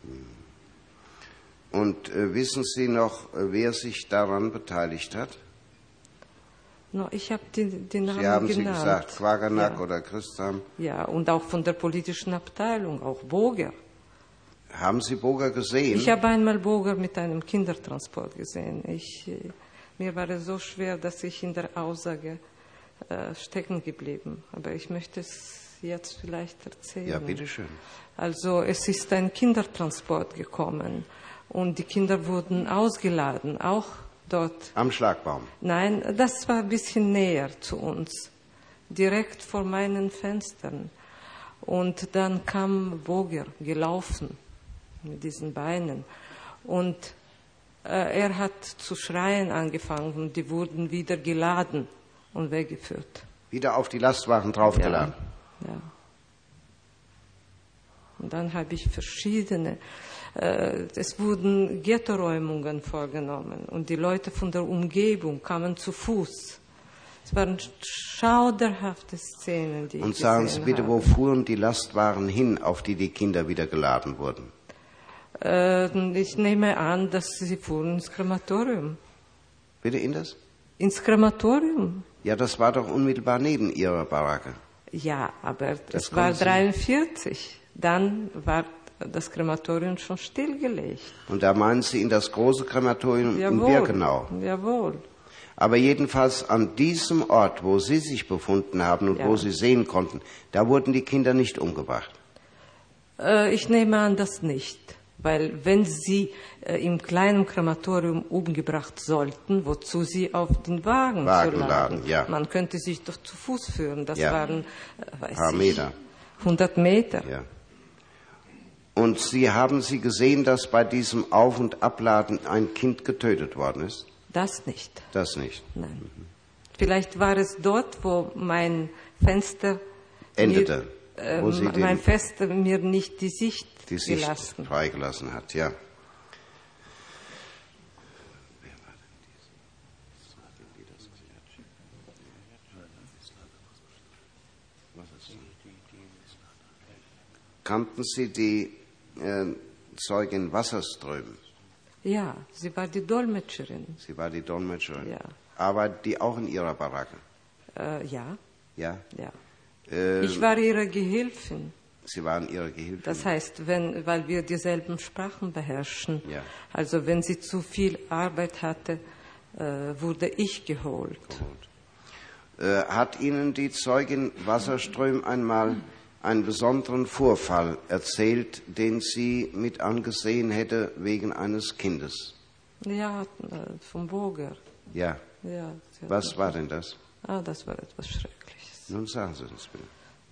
Und äh, wissen Sie noch, äh, wer sich daran beteiligt hat? No, ich habe die, die Namen Sie haben genannt. sie gesagt, Quagernack Ja. oder Christam. Ja, und auch von der politischen Abteilung, auch Boger. Haben Sie Boger gesehen? Ich habe einmal Boger mit einem Kindertransport gesehen. Ich, äh, mir war es so schwer, dass ich in der Aussage äh, stecken geblieben. Aber ich möchte es jetzt vielleicht erzählen. Ja, bitteschön. Also es ist ein Kindertransport gekommen und die Kinder wurden ausgeladen, auch dort. Am Schlagbaum. Nein, das war ein bisschen näher zu uns, direkt vor meinen Fenstern. Und dann kam Boger gelaufen mit diesen Beinen und äh, er hat zu schreien angefangen und die wurden wieder geladen und weggeführt. Wieder auf die Lastwagen draufgeladen. Ja, ja. Und dann habe ich verschiedene, äh, es wurden Ghettoräumungen vorgenommen und die Leute von der Umgebung kamen zu Fuß. Es waren schauderhafte Szenen, die Und ich sagen Sie gesehen bitte, habe. wo fuhren die Lastwagen hin, auf die die Kinder wieder geladen wurden? Äh, ich nehme an, dass sie fuhren ins Krematorium. Bitte in das? Ins Krematorium? Ja, das war doch unmittelbar neben Ihrer Baracke. Ja, aber Das es war konnten Sie- dreiundvierzig. Dann war das Krematorium schon stillgelegt. Und da meinen Sie in das große Krematorium in Birkenau. Jawohl. Aber jedenfalls an diesem Ort, wo Sie sich befunden haben und Ja. wo Sie sehen konnten, da wurden die Kinder nicht umgebracht. Äh, ich nehme an, das nicht. Weil wenn sie äh, im kleinen Krematorium umgebracht sollten, wozu sie auf den Wagen, Wagen zu laden? laden, ja. Man könnte sich doch zu Fuß führen. Das Ja. waren äh, weiß Paar ich, Meter. hundert Meter. Ja. Und Sie haben Sie gesehen, dass bei diesem Auf- und Abladen ein Kind getötet worden ist? Das nicht. Das nicht. Nein. Vielleicht war es dort, wo mein Fenster Endete. Mir, äh, Wo Sie mein den, Fenster mir nicht die Sicht, die Sicht gelassen. freigelassen hat, ja. Kannten Sie die äh, Zeugin Wasserström? Ja, sie war die Dolmetscherin. Sie war die Dolmetscherin. Ja. Arbeitet die auch in Ihrer Baracke? Äh, ja, Ja. ja. Äh, Ich war ihre Gehilfin. Sie waren Ihre Gehilfin? Das heißt, wenn, weil wir dieselben Sprachen beherrschen. Ja. Also wenn sie zu viel Arbeit hatte, äh, wurde ich geholt. Äh, hat Ihnen die Zeugin Wasserström einmal einen besonderen Vorfall erzählt, den sie mit angesehen hätte wegen eines Kindes? Ja, äh, vom Boger. Ja. Ja, sie hat Was das- war denn das? Ah, das war etwas Schreckliches. Nun sagen Sie das bitte.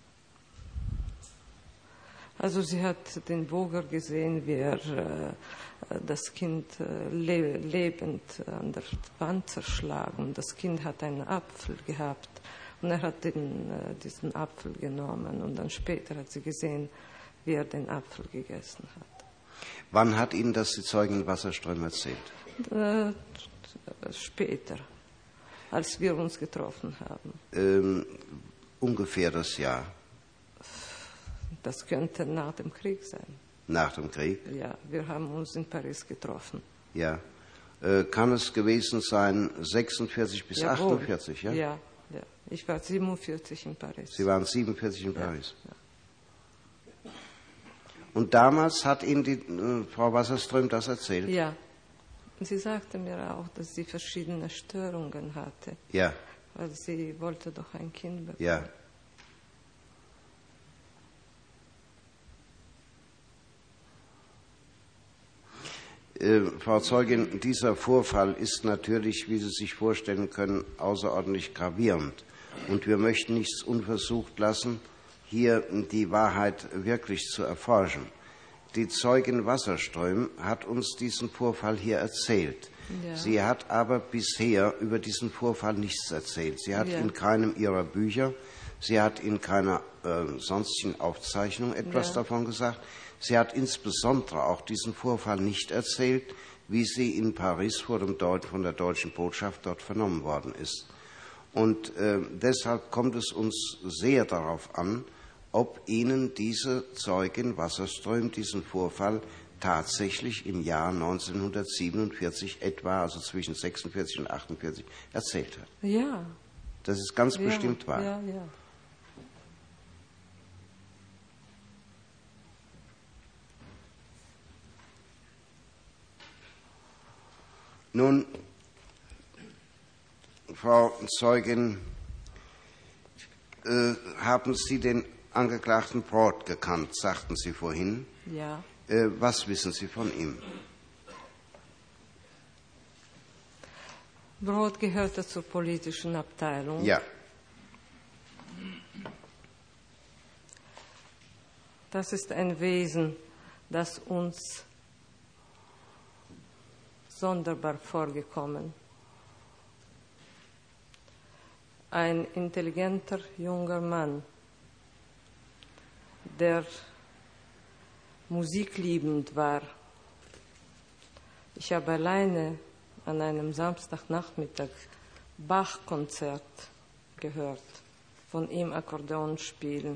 Also sie hat den Boger gesehen, wie er äh, das Kind äh, le lebend an der Wand zerschlagen. Das Kind hat einen Apfel gehabt und er hat den, äh, diesen Apfel genommen und dann später hat sie gesehen, wie er den Apfel gegessen hat. Wann hat Ihnen das die Zeugin Wasserström erzählt? Äh, später, als wir uns getroffen haben. Ähm, ungefähr das Jahr Das könnte nach dem Krieg sein. nach dem Krieg. Ja, wir haben uns in Paris getroffen. Ja. Äh, kann es gewesen sein sechsundvierzig bis Jawohl. achtundvierzig? Ja? Ja, ja. Ich war siebenundvierzig in Paris. Sie waren siebenundvierzig in Ja, Paris. ja. Und damals hat Ihnen die äh, Frau Wasserström das erzählt? Ja. Und sie sagte mir auch, dass sie verschiedene Störungen hatte, Ja. weil sie wollte doch ein Kind bekommen. Ja. Äh, Frau Zeugin, dieser Vorfall ist natürlich, wie Sie sich vorstellen können, außerordentlich gravierend. Und wir möchten nichts unversucht lassen, hier die Wahrheit wirklich zu erforschen. Die Zeugin Wasserström hat uns diesen Vorfall hier erzählt. Ja. Sie hat aber bisher über diesen Vorfall nichts erzählt. Sie hat Ja. in keinem ihrer Bücher, sie hat in keiner äh, sonstigen Aufzeichnung etwas Ja. davon gesagt. Sie hat insbesondere auch diesen Vorfall nicht erzählt, wie sie in Paris vor dem Deut von der deutschen Botschaft dort vernommen worden ist. Und äh, deshalb kommt es uns sehr darauf an, ob Ihnen diese Zeugin Wasserström diesen Vorfall tatsächlich im Jahr neunzehnhundertsiebenundvierzig etwa, also zwischen sechsundvierzig und achtundvierzig, erzählt hat. Ja. Das ist ganz ja, bestimmt wahr. Ja, ja. Nun, Frau Zeugin, äh, haben Sie den Angeklagten Broad gekannt, sagten Sie vorhin. Ja. Äh, was wissen Sie von ihm? Brot gehörte zur politischen Abteilung. Ja. Das ist ein Wesen, das uns sonderbar vorgekommen. Ein intelligenter junger Mann, der musikliebend war. Ich habe alleine an einem Samstagnachmittag Bach-Konzert gehört, von ihm Akkordeon spielen.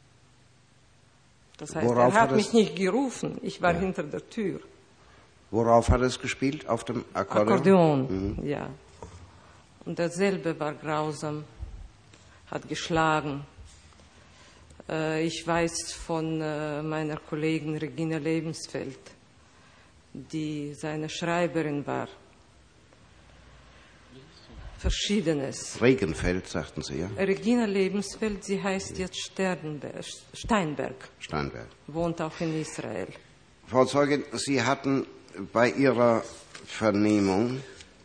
Das heißt, Worauf er hat hat mich es- nicht gerufen, ich war Ja. hinter der Tür. Worauf hat er es gespielt? Auf dem Akkordeon? Akkordeon, Mhm. ja. Und derselbe war grausam, hat geschlagen. Äh, ich weiß von äh, meiner Kollegin Regina Lebensfeld, die seine Schreiberin war. Verschiedenes. Regenfeld, sagten Sie, ja? Regina Lebensfeld, sie heißt jetzt Sternberg, Steinberg, Steinberg. wohnt auch in Israel. Frau Zeugin, Sie hatten bei Ihrer Vernehmung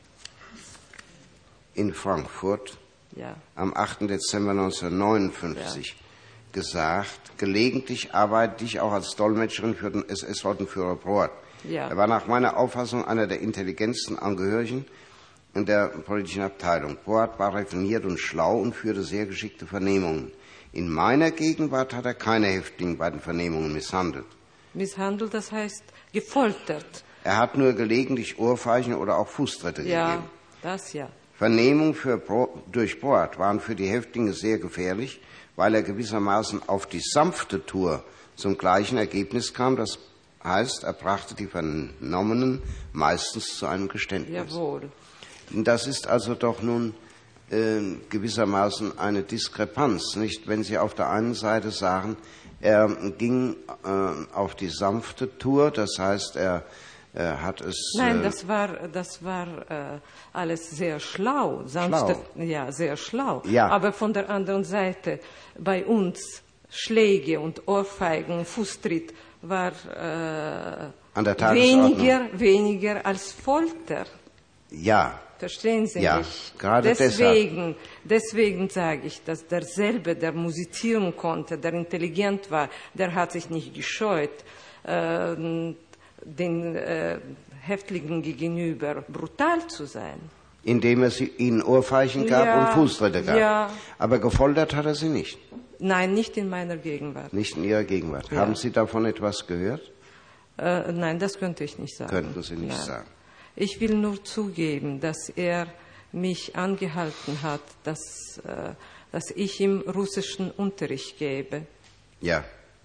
in Frankfurt Ja. am achten Dezember neunzehnhundertneunundfünfzig Ja. gesagt, gelegentlich arbeite ich auch als Dolmetscherin für den S S-Flottenführer Broad. Ja. Er war nach meiner Auffassung einer der intelligentsten Angehörigen in der politischen Abteilung. Broad war raffiniert und schlau und führte sehr geschickte Vernehmungen. In meiner Gegenwart hat er keine Häftlinge bei den Vernehmungen misshandelt. Misshandelt, das heißt gefoltert. Er hat nur gelegentlich Ohrfeigen oder auch Fußtritte Ja, gegeben. das ja. Vernehmungen für Bro- durch Broad waren für die Häftlinge sehr gefährlich, weil er gewissermaßen auf die sanfte Tour zum gleichen Ergebnis kam. Das heißt, er brachte die Vernommenen meistens zu einem Geständnis. Jawohl. Das ist also doch nun äh, gewissermaßen eine Diskrepanz, nicht? Wenn Sie auf der einen Seite sagen, er ging äh, auf die sanfte Tour, das heißt, er äh, hat es... Nein, äh, das war, das war äh, alles sehr schlau. Sanfte, Schlau. Ja, sehr schlau. Ja. Aber von der anderen Seite, bei uns Schläge und Ohrfeigen und Fußtritt war äh, An der Tagesordnung. weniger, weniger als Folter. Ja, Verstehen Sie Ja, mich? gerade deswegen, deswegen sage ich, dass derselbe, der musizieren konnte, der intelligent war, der hat sich nicht gescheut, äh, den äh, Häftlingen gegenüber brutal zu sein. indem er sie, ihnen Ohrfeigen gab Ja, und Fußtritte gab. ja. Aber gefoltert hat er sie nicht, Nein, nicht in meiner Gegenwart. nicht in Ihrer Gegenwart. Ja. Haben Sie davon etwas gehört? Äh, nein, das könnte ich nicht sagen. Könnten Sie nicht Nein. sagen. Ich will nur zugeben, dass er mich angehalten hat, dass, äh, dass ich ihm russischen Unterricht gebe. Ja.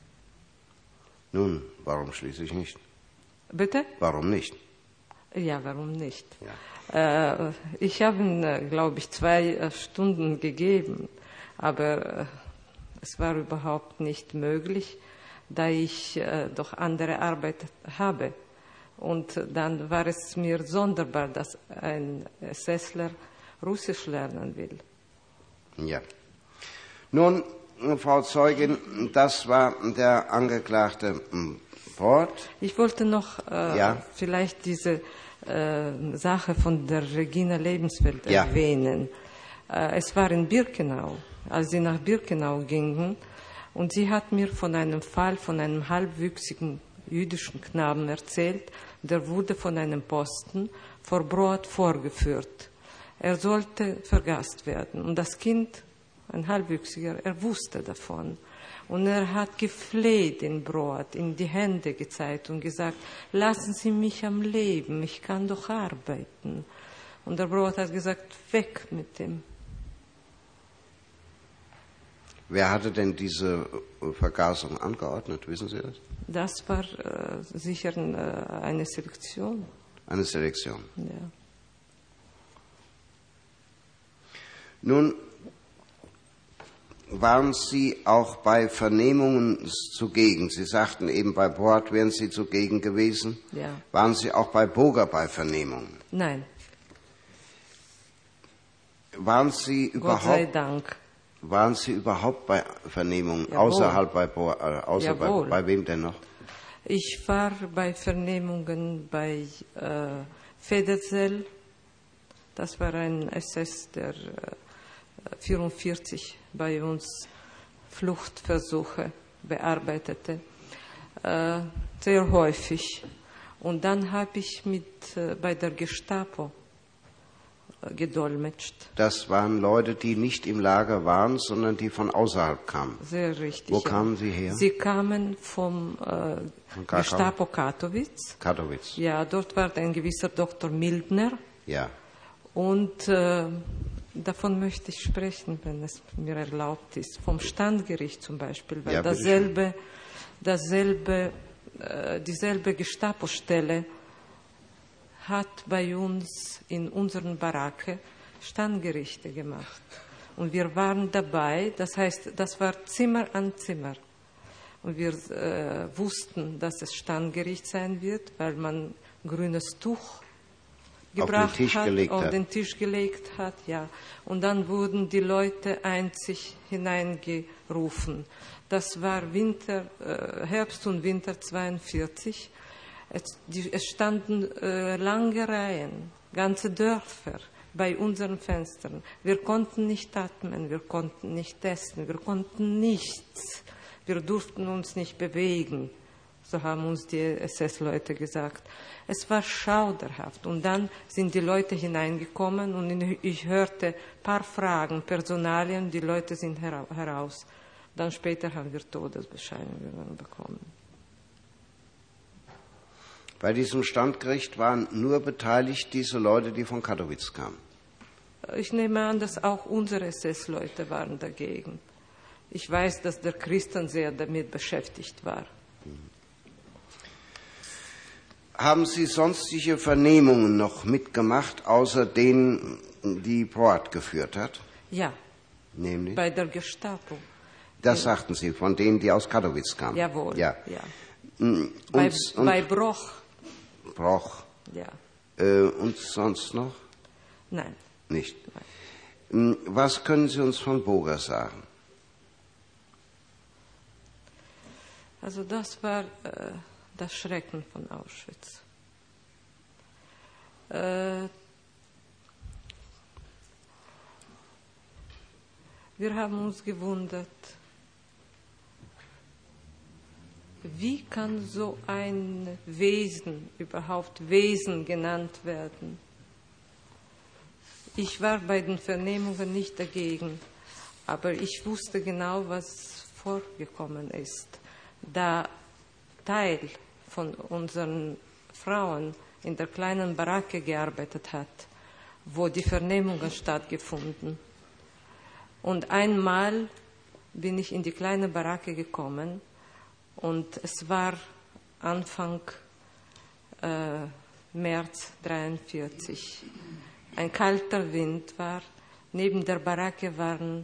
Nun, warum schließlich nicht? Bitte? Warum nicht? Ja, warum nicht? Ja. Äh, ich habe ihm, äh, glaube ich, zwei äh, Stunden gegeben, aber äh, es war überhaupt nicht möglich, da ich äh, doch andere Arbeit habe. Und dann war es mir sonderbar, dass ein SSler Russisch lernen will. Ja. Nun, Frau Zeugin, das war der Angeklagte Broad. Ich wollte noch äh, Ja. vielleicht diese äh, Sache von der Regina Lebenswelt Ja. erwähnen. Äh, es war in Birkenau, als sie nach Birkenau gingen, und sie hat mir von einem Fall von einem halbwüchsigen jüdischen Knaben erzählt, der wurde von einem Posten vor Broad vorgeführt. Er sollte vergast werden. Und das Kind, ein Halbwüchsiger, er wusste davon. Und er hat gefleht in Broad, in die Hände gezeigt und gesagt, lassen Sie mich am Leben, ich kann doch arbeiten. Und der Broad hat gesagt, weg mit dem. Wer hatte denn diese Vergasung angeordnet? Wissen Sie das? Das war äh, sicher äh, eine Selektion. Eine Selektion. Ja. Nun, waren Sie auch bei Vernehmungen zugegen? Sie sagten eben, bei Broad wären Sie zugegen gewesen. Ja. Waren Sie auch bei Boger bei Vernehmungen? Nein, Waren Sie Gott sei überhaupt, Dank. waren Sie überhaupt bei Vernehmungen, Jawohl. außerhalb bei Broad, äh, außer bei, Jawohl. bei wem denn noch? Ich war bei Vernehmungen bei äh, Federsel. Das war ein S S, der äh, vierundvierzig bei uns Fluchtversuche bearbeitete. Äh, sehr häufig. Und dann habe ich mit, äh, bei der Gestapo äh, gedolmetscht. Das waren Leute, die nicht im Lager waren, sondern die von außerhalb kamen. Sehr richtig. Wo ja. kamen Sie her? Sie kamen vom äh, Von Krakau? Gestapo Katowice. Katowice. Ja, dort war ein gewisser Doktor Mildner. Ja. Und äh, davon möchte ich sprechen, wenn es mir erlaubt ist. Vom Standgericht zum Beispiel, weil Ja, bitte dasselbe, dasselbe, äh, dieselbe Gestapo-Stelle hat bei uns in unseren Baracke Standgerichte gemacht. Und wir waren dabei, das heißt, das war Zimmer an Zimmer. Und wir äh, wussten, dass es Standgericht sein wird, weil man grünes Tuch gebracht Tisch hat, gelegt auf hat. den Tisch gelegt hat, ja. Und dann wurden die Leute einzig hineingerufen. Das war Winter, äh, Herbst und Winter zweiundvierzig. Es, die, es standen äh, lange Reihen, ganze Dörfer bei unseren Fenstern. Wir konnten nicht atmen, wir konnten nicht essen, wir konnten nichts. Wir durften uns nicht bewegen. So haben uns die S S-Leute gesagt. Es war schauderhaft. Und dann sind die Leute hineingekommen und ich hörte ein paar Fragen, Personalien, die Leute sind heraus. Dann später haben wir Todesbescheinigungen bekommen. Bei diesem Standgericht waren nur beteiligt diese Leute, die von Kattowitz kamen. Ich nehme an, dass auch unsere S S-Leute waren dagegen. Ich weiß, dass der Christen sehr damit beschäftigt war. Haben Sie sonstige Vernehmungen noch mitgemacht, außer denen, die Broad geführt hat? Ja, nämlich? Bei der Gestapo. Das sagten Sie, von denen, die aus Kattowitz kamen? Jawohl, ja. ja. Und, bei, und bei Broch. Broch. Ja. Äh, und sonst noch? Nein. Nicht? Nein. Was können Sie uns von Boger sagen? Also das war äh, das Schrecken von Auschwitz. Äh, wir haben uns gewundert, wie kann so ein Wesen überhaupt Wesen genannt werden? Ich war bei den Vernehmungen nicht dagegen, aber ich wusste genau, was vorgekommen ist. Da Teil von unseren Frauen in der kleinen Baracke gearbeitet hat, wo die Vernehmungen stattgefunden. Und einmal bin ich in die kleine Baracke gekommen und es war Anfang äh, März dreiundvierzig. Ein kalter Wind war. Neben der Baracke waren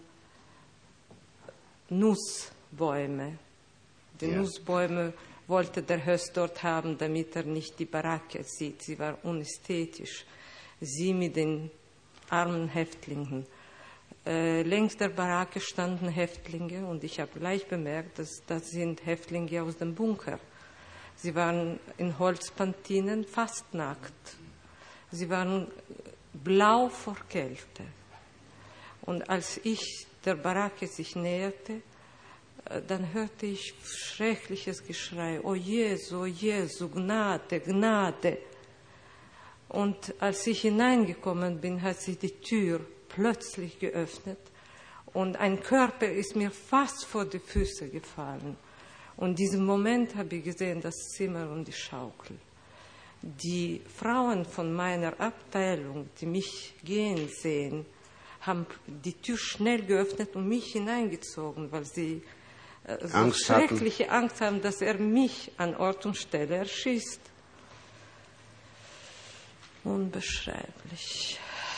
Nussbäume. Die ja. Nussbäume wollte der Höst dort haben, damit er nicht die Baracke sieht. Sie war unästhetisch. Sie mit den armen Häftlingen. Äh, längs der Baracke standen Häftlinge und ich habe gleich bemerkt, dass das sind Häftlinge aus dem Bunker. Sie waren in Holzpantinen fast nackt. Sie waren blau vor Kälte. Und als ich der Baracke sich näherte, dann hörte ich schreckliches Geschrei. Oh Jesu, oh Jesu, Gnade, Gnade. Und als ich hineingekommen bin, hat sich die Tür plötzlich geöffnet und ein Körper ist mir fast vor die Füße gefallen. Und in diesem Moment habe ich gesehen, das Zimmer und die Schaukel. Die Frauen von meiner Abteilung, die mich gehen sehen, haben die Tür schnell geöffnet und mich hineingezogen, weil sie äh, so Angst schreckliche hatten. Angst haben, dass er mich an Ort und Stelle erschießt. Unbeschreiblich.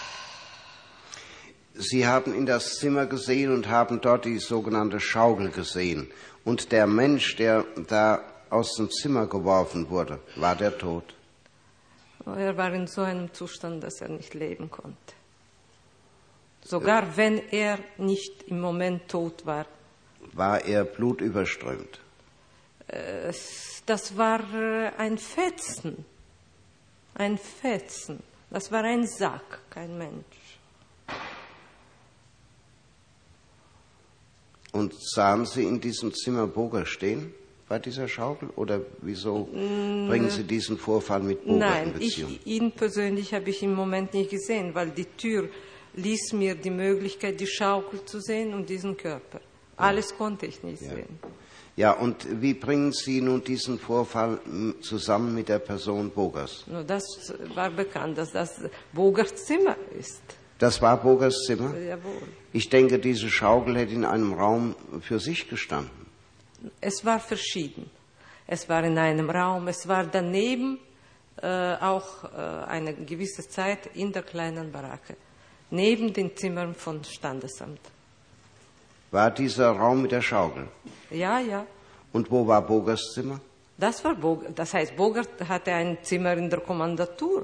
Sie haben in das Zimmer gesehen und haben dort die sogenannte Schaukel gesehen. Und der Mensch, der da aus dem Zimmer geworfen wurde, war der tot? Er war in so einem Zustand, dass er nicht leben konnte. Sogar äh, wenn er nicht im Moment tot war. War er blutüberströmt? Äh, das war ein Fetzen. Ein Fetzen. Das war ein Sack, kein Mensch. Und sahen Sie in diesem Zimmer Boger stehen bei dieser Schaukel? Oder wieso mm, bringen Sie diesen Vorfall mit Boger nein, in Beziehung? Nein, ihn persönlich habe ich im Moment nicht gesehen, weil die Tür ließ mir die Möglichkeit, die Schaukel zu sehen und diesen Körper. Alles ja. konnte ich nicht ja. sehen. Ja, und wie bringen Sie nun diesen Vorfall zusammen mit der Person Bogers? No, das war bekannt, dass das Bogers Zimmer ist. Das war Bogers Zimmer? Jawohl. Ich denke, diese Schaukel hätte in einem Raum für sich gestanden. Es war verschieden. Es war in einem Raum, es war daneben äh, auch äh, eine gewisse Zeit in der kleinen Baracke, neben den Zimmern von Standesamt. War dieser Raum mit der Schaukel? Ja, ja. Und wo war Bogers Zimmer? Das war Boger, das heißt, Boger hatte ein Zimmer in der Kommandatur.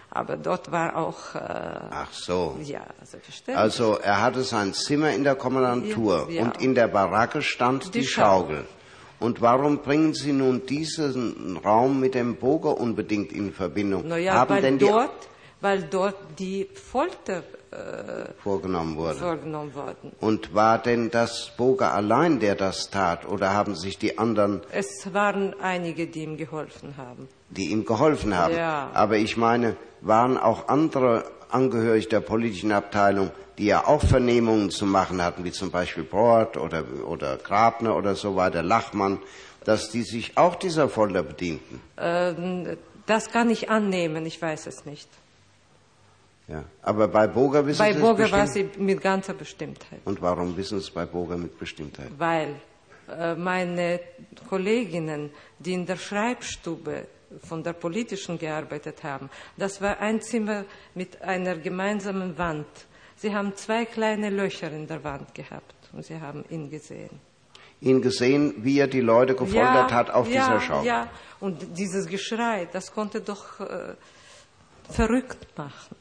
Aber dort war auch... Äh, Ach so. Ja, selbstverständlich. Also er hatte sein Zimmer in der Kommandantur Ja. und in der Baracke stand die, Die Schaukel. Und warum bringen Sie nun diesen Raum mit dem Boga unbedingt in Verbindung? Naja, Haben weil, denn die dort, weil dort die Folter äh, vorgenommen wurde? vorgenommen worden. Und war denn das Boga allein, der das tat, oder haben sich die anderen, Es waren einige, die ihm geholfen haben. die ihm geholfen haben? Ja. Aber ich meine, waren auch andere Angehörige der politischen Abteilung, die ja auch Vernehmungen zu machen hatten, wie zum Beispiel Brort oder, oder Grabner oder so weiter, Lachmann, dass die sich auch dieser Folter bedienten? Ähm, das kann ich annehmen, ich weiß es nicht. Ja. Aber bei Boga wissen Bei Sie Boga es war bestimmt? sie mit ganzer Bestimmtheit. Und warum wissen Sie es bei Boga mit Bestimmtheit? Weil äh, meine Kolleginnen, die in der Schreibstube von der politischen gearbeitet haben, das war ein Zimmer mit einer gemeinsamen Wand. Sie haben zwei kleine Löcher in der Wand gehabt und sie haben ihn gesehen. Ihn gesehen, wie er die Leute gefoltert hat auf ja, dieser Schaukel? Ja, und dieses Geschrei, das konnte doch äh, verrückt machen.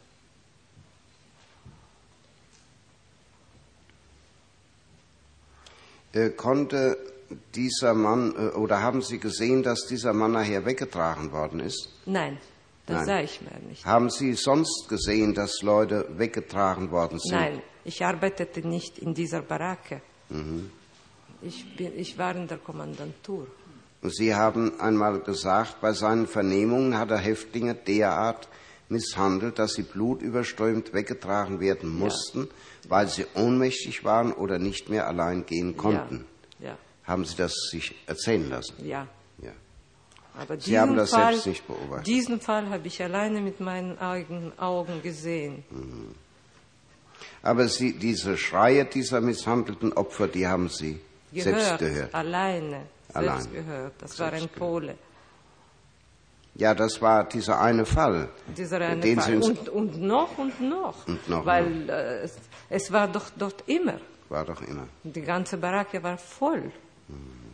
Äh, konnte dieser Mann, äh, oder haben Sie gesehen, dass dieser Mann nachher weggetragen worden ist? Nein, das Nein. sah ich mir nicht. Haben Sie sonst gesehen, dass Leute weggetragen worden sind? Nein, ich arbeitete nicht in dieser Baracke. Mhm. Ich, bin, ich war in der Kommandantur. Sie haben einmal gesagt, bei seinen Vernehmungen hat er Häftlinge derart misshandelt, dass sie blutüberströmt weggetragen werden mussten, ja. weil sie ohnmächtig waren oder nicht mehr allein gehen konnten. Ja. Ja. Haben Sie das sich erzählen lassen? Ja. Ja. Aber Sie haben das Fall, selbst nicht beobachtet? Diesen Fall habe ich alleine mit meinen eigenen Augen gesehen. Mhm. Aber Sie, diese Schreie dieser misshandelten Opfer, die haben Sie gehört, selbst gehört? Alleine. Allein. Selbst gehört. Das Selbst war ein gehört. Pole. Ja, das war dieser eine Fall. Dieser eine den Fall. Sie Und, und noch und noch. Und noch weil äh, es, es war doch dort immer. War doch immer. Die ganze Baracke war voll. Mhm.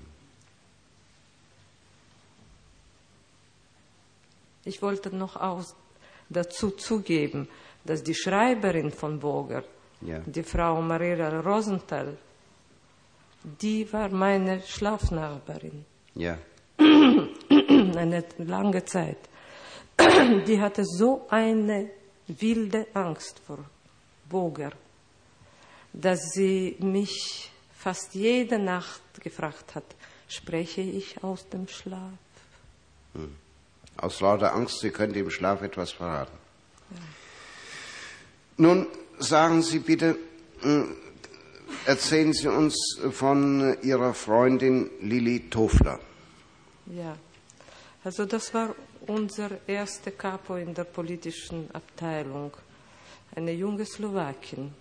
Ich wollte noch aus, dazu zugeben, dass die Schreiberin von Boger, ja. die Frau Maria Rosenthal, die war meine Schlafnachbarin. Ja. Eine lange Zeit. Die hatte so eine wilde Angst vor Boger, dass sie mich fast jede Nacht gefragt hat, spreche ich aus dem Schlaf? Hm. Aus lauter Angst, Sie könnte im Schlaf etwas verraten. Ja. Nun, sagen Sie bitte, erzählen Sie uns von Ihrer Freundin Lili Tofler. Ja, also das war unser erster Kapo in der politischen Abteilung, eine junge Slowakin.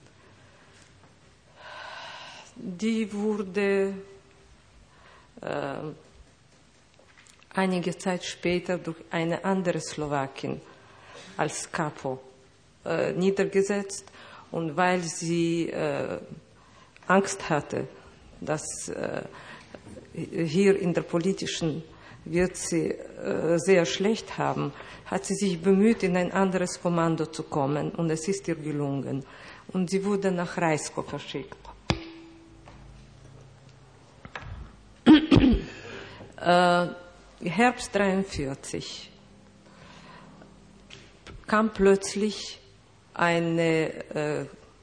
Die wurde äh, einige Zeit später durch eine andere Slowakin als Kapo äh, niedergesetzt, und weil sie äh, Angst hatte, dass äh, hier in der politischen wird sie äh, sehr schlecht haben, hat sie sich bemüht, in ein anderes Kommando zu kommen, und es ist ihr gelungen. Und sie wurde nach Rajsko verschickt. äh, Herbst dreiundvierzig kam plötzlich eine äh,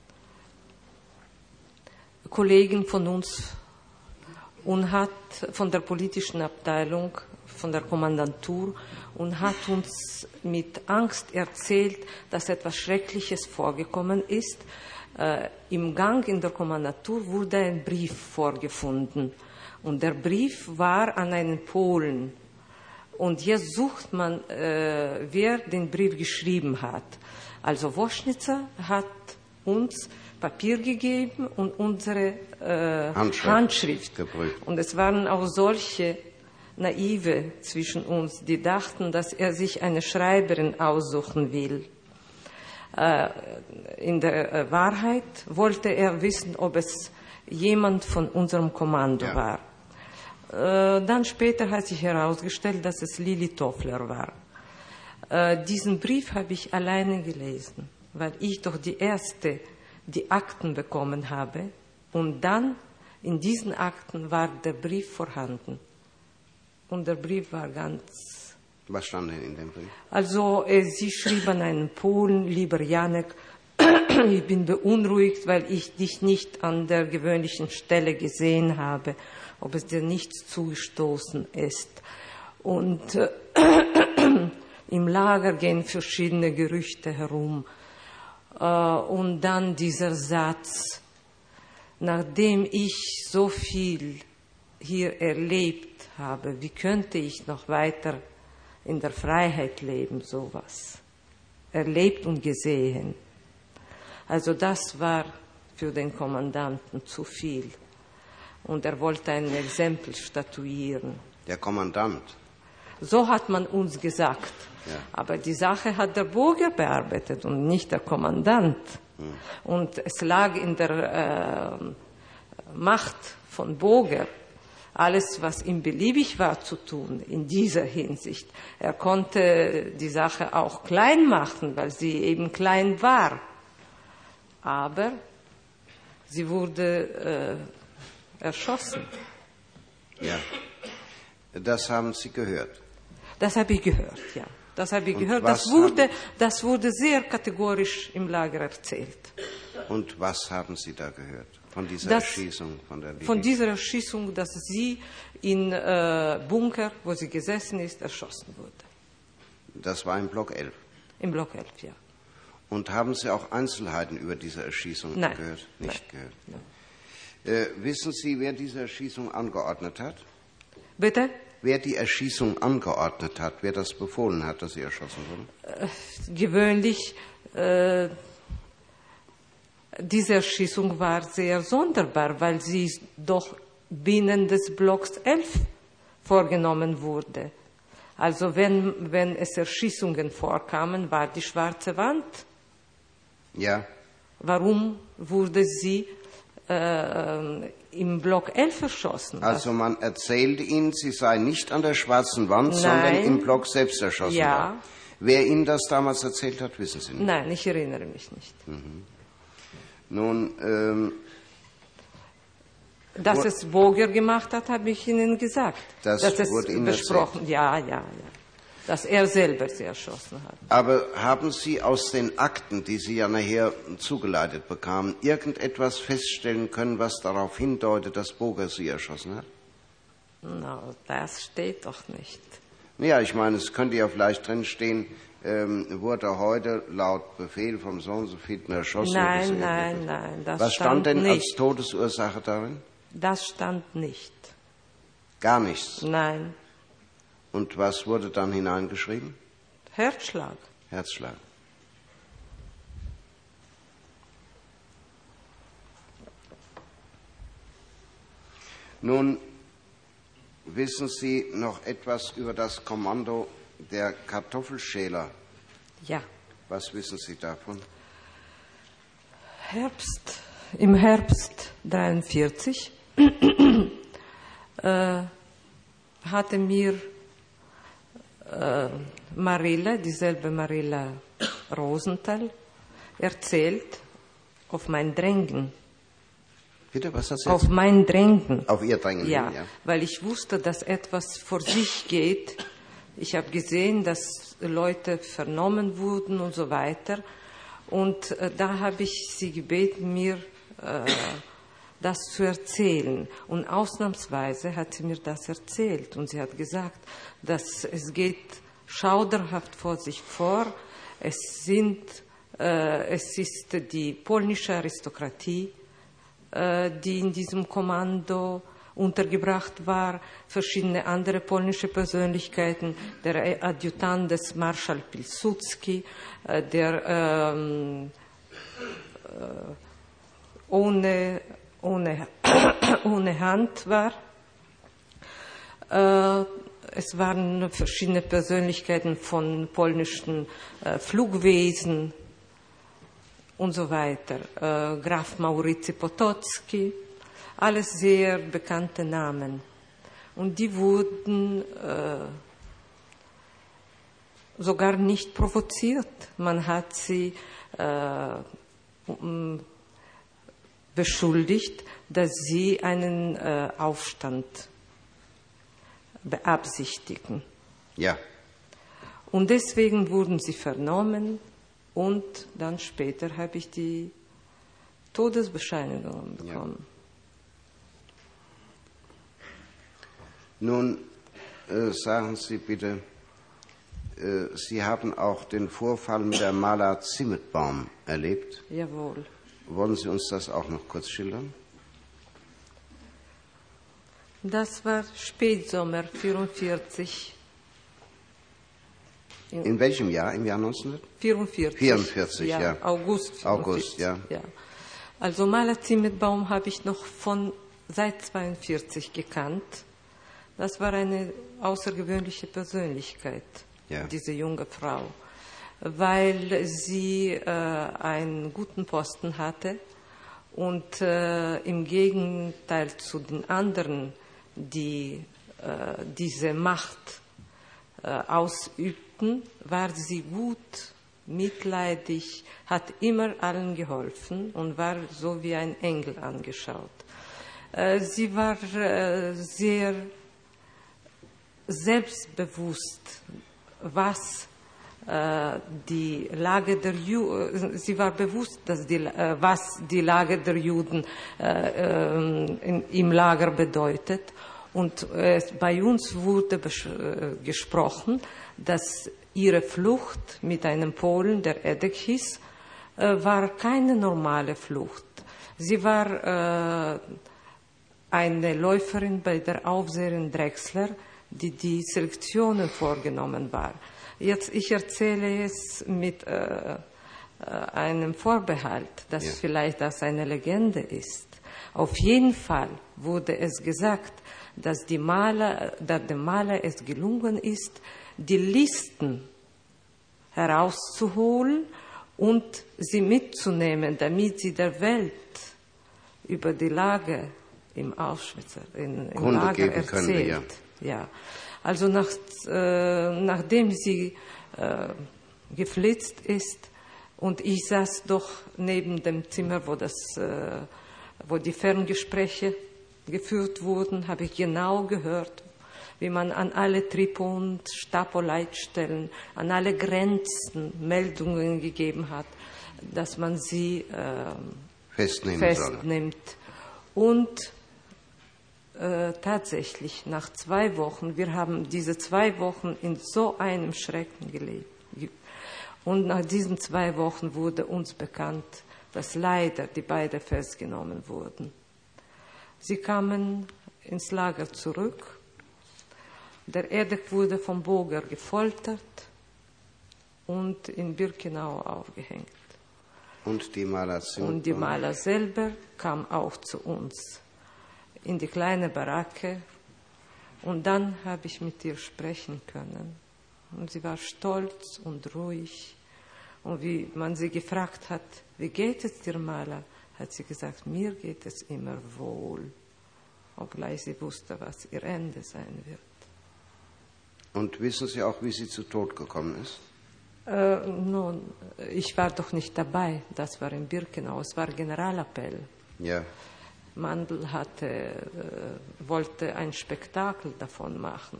Kollegin von uns und hat von der politischen Abteilung, von der Kommandantur, und hat uns mit Angst erzählt, dass etwas Schreckliches vorgekommen ist. Äh, Im Gang in der Kommandantur wurde ein Brief vorgefunden, und der Brief war an einen Polen. Und jetzt sucht man, äh, wer den Brief geschrieben hat. Also Woschnitzer hat uns Papier gegeben und unsere äh, Handschrift, Handschrift. geprüft. Und es waren auch solche Naive zwischen uns, die dachten, dass er sich eine Schreiberin aussuchen will. Äh, in der äh, Wahrheit wollte er wissen, ob es jemand von unserem Kommando ja. war. Äh, dann später hat sich herausgestellt, dass es Lili Tofler war. Äh, diesen Brief habe ich alleine gelesen, weil ich doch die erste, die Akten bekommen habe. Und dann, in diesen Akten, war der Brief vorhanden. Und der Brief war ganz... Was stand denn in dem Brief? Also, äh, sie schrieb an einen Polen, lieber Janek, ich bin beunruhigt, weil ich dich nicht an der gewöhnlichen Stelle gesehen habe, ob es dir nichts zugestoßen ist. Und äh, im Lager gehen verschiedene Gerüchte herum. Äh, und dann dieser Satz, nachdem ich so viel hier erlebt habe, wie könnte ich noch weiter in der Freiheit leben, sowas. Erlebt und gesehen. Also das war für den Kommandanten zu viel. Und er wollte ein Exempel statuieren. Der Kommandant? So hat man uns gesagt. Ja. Aber die Sache hat der Boger bearbeitet und nicht der Kommandant. Hm. Und es lag in der äh, Macht von Boger, alles, was ihm beliebig war zu tun, in dieser Hinsicht. Er konnte die Sache auch klein machen, weil sie eben klein war. Aber sie wurde äh, erschossen. Ja, das haben Sie gehört. Das habe ich gehört, ja. Das habe ich Und gehört. was Das wurde, haben- das wurde sehr kategorisch im Lager erzählt. Und was haben Sie da gehört von dieser Das- Erschießung von der Lili? Von dieser Erschießung, dass sie in äh, Bunker, wo sie gesessen ist, erschossen wurde. Das war im Block elf. Im Block elf, ja. Und haben Sie auch Einzelheiten über diese Erschießung Nein. gehört? Nicht Nein. gehört. Äh, wissen Sie, wer diese Erschießung angeordnet hat? Bitte? Wer die Erschießung angeordnet hat, wer das befohlen hat, dass sie erschossen wurden? Gewöhnlich, äh, diese Erschießung war sehr sonderbar, weil sie doch binnen des Blocks elf vorgenommen wurde. Also wenn, wenn es Erschießungen vorkamen, war die schwarze Wand. Ja, Warum wurde sie äh, im Block elf erschossen? also man erzählte Ihnen, sie sei nicht an der schwarzen Wand, sondern Nein. im Block selbst erschossen Ja. worden. Wer Ihnen das damals erzählt hat, wissen Sie nicht. Nein, ich erinnere mich nicht. Nun, ähm, Dass Wo- es Boger gemacht hat, habe ich Ihnen gesagt. Das Dass es wurde Ihnen besprochen. Ja, ja, ja. Dass er selber sie erschossen hat. aber haben Sie aus den Akten, die Sie ja nachher zugeleitet bekamen, irgendetwas feststellen können, was darauf hindeutet, dass Boger Sie erschossen hat? Na, das steht doch nicht. Ja, ich meine, es könnte ja vielleicht drinstehen, ähm, wurde heute laut Befehl vom so und so vielten erschossen. oder so Nein, nein, irgendetwas. nein, das Was stand stand denn als nicht. Todesursache darin? Das stand nicht. Gar nichts. Nein. Und was wurde dann hineingeschrieben? Herzschlag. Herzschlag. Nun wissen Sie noch etwas über das Kommando der Kartoffelschäler. Ja. Was wissen Sie davon? Herbst, im Herbst dreiundvierzig äh, hatte mir äh, Marilla, dieselbe Marilla Rosenthal, erzählt, auf mein Drängen, Bitte, was hat sie auf jetzt? mein Drängen. Auf Ihr Drängen Ja, hin, ja. weil ich wusste, dass etwas vor sich geht. Ich habe gesehen, dass Leute vernommen wurden und so weiter. Und äh, da habe ich sie gebeten, mir äh, das zu erzählen. Und ausnahmsweise hat sie mir das erzählt. Und sie hat gesagt, dass es geht schauderhaft vor sich vor. Es sind, äh, es ist die polnische Aristokratie, äh, die in diesem Kommando untergebracht war, verschiedene andere polnische Persönlichkeiten, der Adjutant des Marschall Pilsudski, äh, der ähm, äh, ohne, ohne, ohne Hand war. Äh, es waren verschiedene Persönlichkeiten von polnischen äh, Flugwesen und so weiter. Äh, Graf Maurycy Potocki, alles sehr bekannte Namen. Und die wurden äh, sogar nicht provoziert. Man hat sie äh, beschuldigt, dass sie einen äh, Aufstand beabsichtigen. Ja. Und deswegen wurden sie vernommen und dann später habe ich die Todesbescheinigung bekommen. Ja. Nun äh, sagen Sie bitte, äh, Sie haben auch den Vorfall mit der Maler Zimmetbaum erlebt. Jawohl. Wollen Sie uns das auch noch kurz schildern? Das war Spätsommer vierundvierzig. In, In welchem Jahr? Im Jahr neunzehnhundertvierundvierzig? vierundvierzig, ja. ja. August vierundvierzig. August, ja. ja. Also Maler Zimmetbaum habe ich noch von seit zweiundvierzig gekannt. Das war eine außergewöhnliche Persönlichkeit, ja. diese junge Frau, weil sie äh, einen guten Posten hatte und äh, im Gegenteil zu den anderen, die äh, diese Macht äh, ausübten, war sie gut, mitleidig, hat immer allen geholfen und war so wie ein Engel angeschaut. Äh, sie war äh, sehr selbstbewusst, was äh, die Lage der Juden, sie war bewusst, dass die, äh, was die Lage der Juden äh, in, im Lager bedeutet. Und äh, bei uns wurde äh, gesprochen, dass ihre Flucht mit einem Polen, der Edek hieß, äh, war keine normale Flucht. Sie war äh, eine Läuferin bei der Aufseherin Drechsler, die die Selektionen vorgenommen war. Jetzt, ich erzähle es mit äh, einem Vorbehalt, dass ja. vielleicht das eine Legende ist. Auf jeden Fall wurde es gesagt, dass, die Maler, dass dem Maler es gelungen ist, die Listen herauszuholen und sie mitzunehmen, damit sie der Welt über die Lage im Auschwitz, in, im Lager erzählt. Können, ja. Ja, also nach, äh, nachdem sie äh, geflitzt ist und ich saß doch neben dem Zimmer, wo, das, äh, wo die Ferngespräche geführt wurden, habe ich genau gehört, wie man an alle Tripo- und Stapo-Leitstellen, an alle Grenzen Meldungen gegeben hat, dass man sie äh, festnehmen festnimmt. Und Äh, tatsächlich nach zwei Wochen, wir haben diese zwei Wochen in so einem Schrecken gelebt. Und nach diesen zwei Wochen wurde uns bekannt, dass leider die beiden festgenommen wurden. Sie kamen ins Lager zurück. Der Edek wurde vom Boger gefoltert und in Birkenau aufgehängt. Und die Maler, und die Maler selber kam auch zu uns in die kleine Baracke und dann habe ich mit ihr sprechen können. Und sie war stolz und ruhig. Und wie man sie gefragt hat, wie geht es dir, Maler, hat sie gesagt, mir geht es immer wohl, obgleich sie wusste, was ihr Ende sein wird. Und wissen Sie auch, wie sie zu Tod gekommen ist? Äh, nun, ich war doch nicht dabei, das war in Birkenau, es war Generalappell. Ja. Mandl hatte, äh, wollte ein Spektakel davon machen.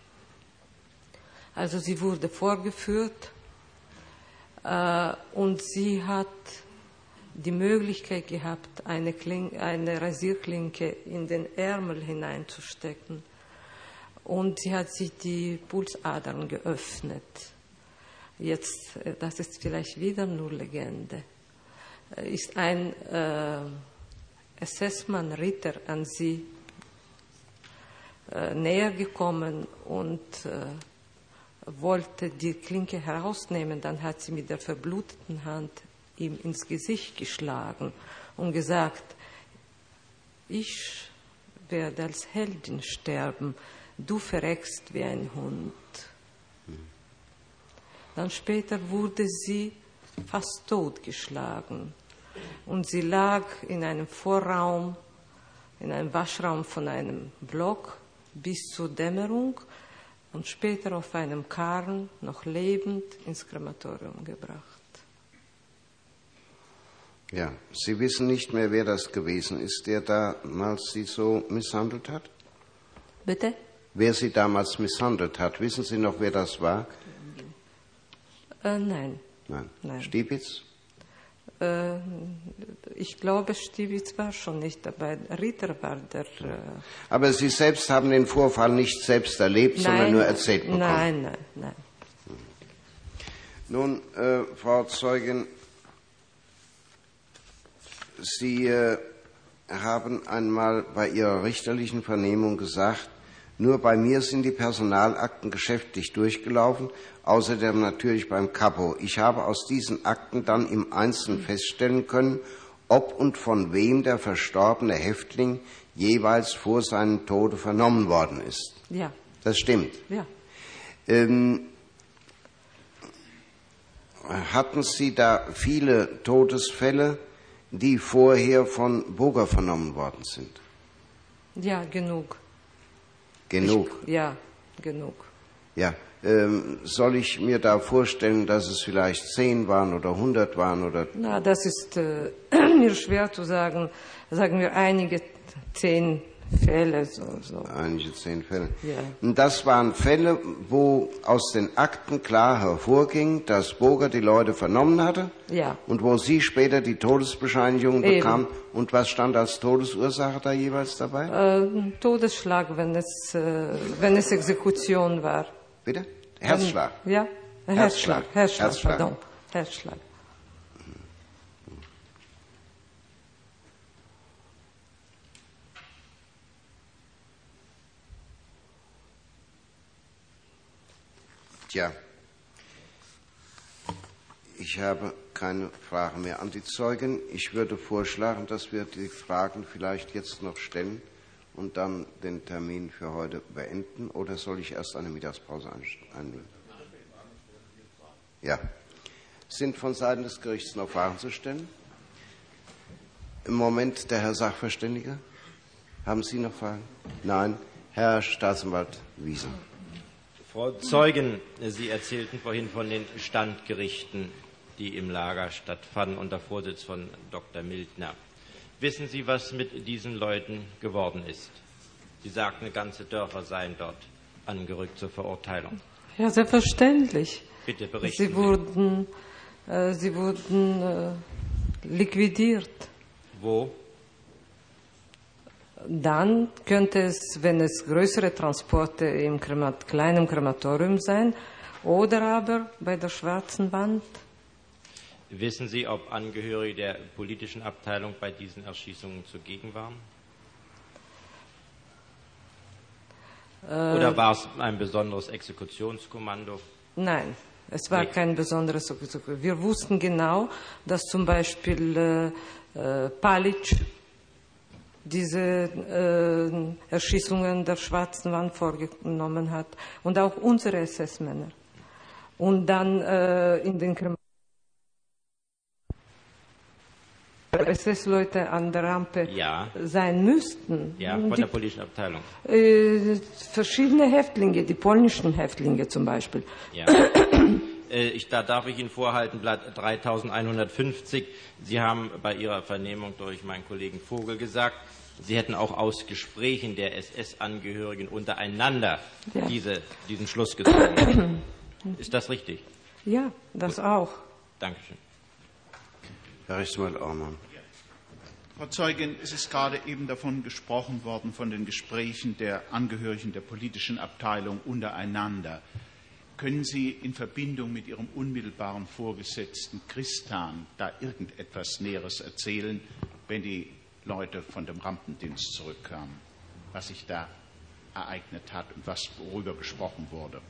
Also sie wurde vorgeführt äh, und sie hat die Möglichkeit gehabt, eine, Kling, eine Rasierklinke in den Ärmel hineinzustecken. Und sie hat sich die Pulsadern geöffnet. Jetzt, das ist vielleicht wieder nur Legende, ist ein äh, S S-Mann Ritter an sie äh, näher gekommen und äh, wollte die Klinke herausnehmen. Dann hat sie mit der verbluteten Hand ihm ins Gesicht geschlagen und gesagt, ich werde als Heldin sterben, du verreckst wie ein Hund. Dann später wurde sie fast totgeschlagen. Und sie lag in einem Vorraum, in einem Waschraum von einem Block bis zur Dämmerung. und später auf einem Karren, noch lebend, ins Krematorium gebracht. Ja, Sie wissen nicht mehr, wer das gewesen ist, der damals Sie so misshandelt hat? Bitte? Wer Sie damals misshandelt hat, wissen Sie noch, wer das war? Äh, nein. Nein. Nein. Stibitz? Äh, ich glaube, Stibitz war schon nicht dabei. Ritter war der... Äh Aber Sie selbst haben den Vorfall nicht selbst erlebt, nein, sondern nur erzählt bekommen? Nein, nein, nein. Nun, äh, Frau Zeugin, Sie äh, haben einmal bei Ihrer richterlichen Vernehmung gesagt, nur bei mir sind die Personalakten geschäftlich durchgelaufen, außerdem natürlich beim Kapo. Ich habe aus diesen Akten dann im Einzelnen feststellen können, ob und von wem der verstorbene Häftling jeweils vor seinem Tode vernommen worden ist. Ja. Das stimmt. Ja. Ähm, hatten Sie da viele Todesfälle, die vorher von Boger vernommen worden sind? Ja, genug. Genug? Ich, ja, genug. Ja, ähm, soll ich mir da vorstellen, dass es vielleicht zehn waren oder hundert waren? Oder? Na, das ist äh, mir schwer zu sagen. Sagen wir einige zehn Fälle. So, so. Einige zehn Fälle. Ja. Und das waren Fälle, wo aus den Akten klar hervorging, dass Boger die Leute vernommen hatte. Ja. Und wo Sie später die Todesbescheinigung Eben. bekamen. Und was stand als Todesursache da jeweils dabei? Äh, Todesschlag, wenn es, äh, wenn es Exekution war. Bitte? Herzschlag? Ähm, ja, Herzschlag. Herzschlag. Herzschlag, Herzschlag. pardon. Herzschlag. Tja, ich habe keine Fragen mehr an die Zeugen. Ich würde vorschlagen, dass wir die Fragen vielleicht jetzt noch stellen und dann den Termin für heute beenden. Oder soll ich erst eine Mittagspause einnehmen? Ja. Sind von Seiten des Gerichts noch Fragen zu stellen? Im Moment der Herr Sachverständige. Haben Sie noch Fragen? Nein. Herr Staatsanwalt Wiesen. Frau Zeugin, Sie erzählten vorhin von den Standgerichten, die im Lager stattfanden, unter Vorsitz von Doktor Mildner. Wissen Sie, was mit diesen Leuten geworden ist? Sie sagten, ganze Dörfer seien dort angerückt zur Verurteilung. Ja, selbstverständlich. Bitte berichten Sie Sie. wurden, äh, sie wurden äh, liquidiert. Wo? Dann könnte es, wenn es größere Transporte im Kremat, kleinen Krematorium sein, oder aber bei der Schwarzen Wand. Wissen Sie, ob Angehörige der politischen Abteilung bei diesen Erschießungen zugegen waren? Äh, Oder war es ein besonderes Exekutionskommando? Nein, es war Nee. kein besonderes. Wir wussten genau, dass zum Beispiel äh, äh, Palic diese äh, Erschießungen der Schwarzen Wand vorgenommen hat und auch unsere S S-Männer. Und dann äh, in den Krematorien S S-Leute an der Rampe Ja. sein müssten. Ja, von die, der politischen Abteilung. äh, verschiedene Häftlinge, die polnischen Häftlinge zum Beispiel. Ja. Äh, ich, da darf ich Ihnen vorhalten, Blatt dreitausendeinhundertfünfzig. Sie haben bei Ihrer Vernehmung durch meinen Kollegen Vogel gesagt, Sie hätten auch aus Gesprächen der S S-Angehörigen untereinander Ja. diese, diesen Schluss gezogen. Ist das richtig? Ja, das auch. Dankeschön. Herr Rechtsanwalt Aumann. Frau Zeugin, es ist gerade eben davon gesprochen worden, von den Gesprächen der Angehörigen der politischen Abteilung untereinander. Können Sie in Verbindung mit Ihrem unmittelbaren Vorgesetzten Christan da irgendetwas Näheres erzählen, wenn die Leute von dem Rampendienst zurückkamen, was sich da ereignet hat und was, worüber gesprochen wurde?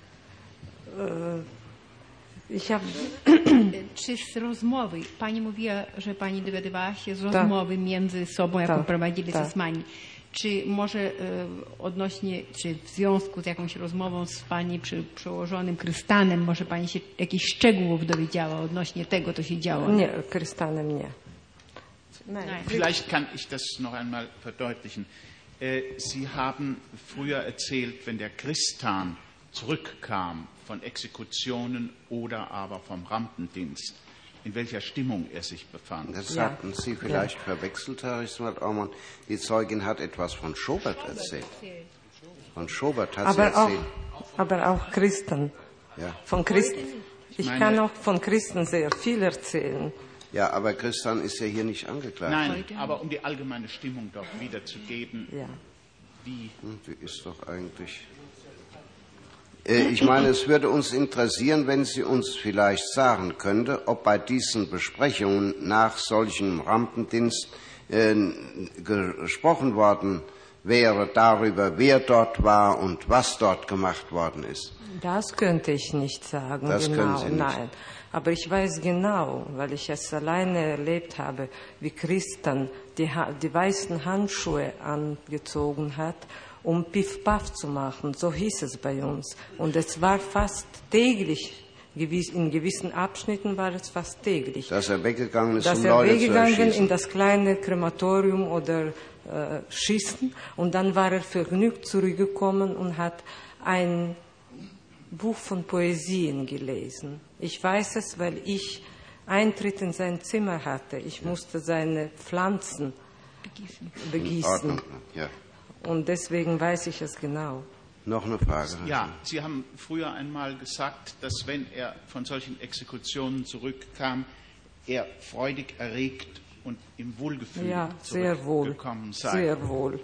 Ich habe Czy z rozmowy, pani mówiła, że pani dowiadywała się z Tak. rozmowy między sobą, jaką Tak, prowadzili tak. Sesmani. Czy może e, odnośnie, czy w związku z jakąś rozmową z pani przy przełożonym Krystanem, może pani się jakichś szczegółów dowiedziała odnośnie tego, co się działo? nie, Krystanem nie. Nein. Vielleicht kann ich das noch einmal verdeutlichen. Äh, Sie haben früher erzählt, wenn der Christan zurückkam von Exekutionen oder aber vom Rampendienst, in welcher Stimmung er sich befand. Das Ja. hatten Sie vielleicht ja. verwechselt, Herr Rechtsanwalt Aumann. Die Zeugin hat etwas von Schobert erzählt. Von Schobert hat aber sie erzählt. Auch, aber auch Christen. Ja. Von Christen. Ich meine, kann auch von Christen sehr viel erzählen. Ja, aber Christian ist ja hier nicht angeklagt. Nein, aber um die allgemeine Stimmung doch wiederzugeben, Ja. wie Hm, Die ist doch eigentlich. Äh, Ich meine, es würde uns interessieren, wenn Sie uns vielleicht sagen könnte, ob bei diesen Besprechungen nach solchem Rampendienst äh, gesprochen worden wäre darüber, wer dort war und was dort gemacht worden ist. Das könnte ich nicht sagen. Das genau, können Sie nicht. Nein. Aber ich weiß genau, weil ich es alleine erlebt habe, wie Christian die, Ha- die weißen Handschuhe angezogen hat, um Piff-Paff zu machen. So hieß es bei uns. Und es war fast täglich. gewiss- In gewissen Abschnitten war es fast täglich. Dass er weggegangen ist, Dass um er Leute zu weggegangen erschießen. in das kleine Krematorium oder äh, Schießen und dann war er vergnügt zurückgekommen und hat ein Buch von Poesien gelesen. Ich weiß es, weil ich Eintritt in sein Zimmer hatte. Ich musste seine Pflanzen In begießen Ordnung. Ja. und deswegen weiß ich es genau. Noch eine Frage. Ja, Sie haben früher einmal gesagt, dass wenn er von solchen Exekutionen zurückkam, er freudig erregt und im Wohlgefühl Ja, sehr wohl. zurückgekommen sei. Sehr wohl.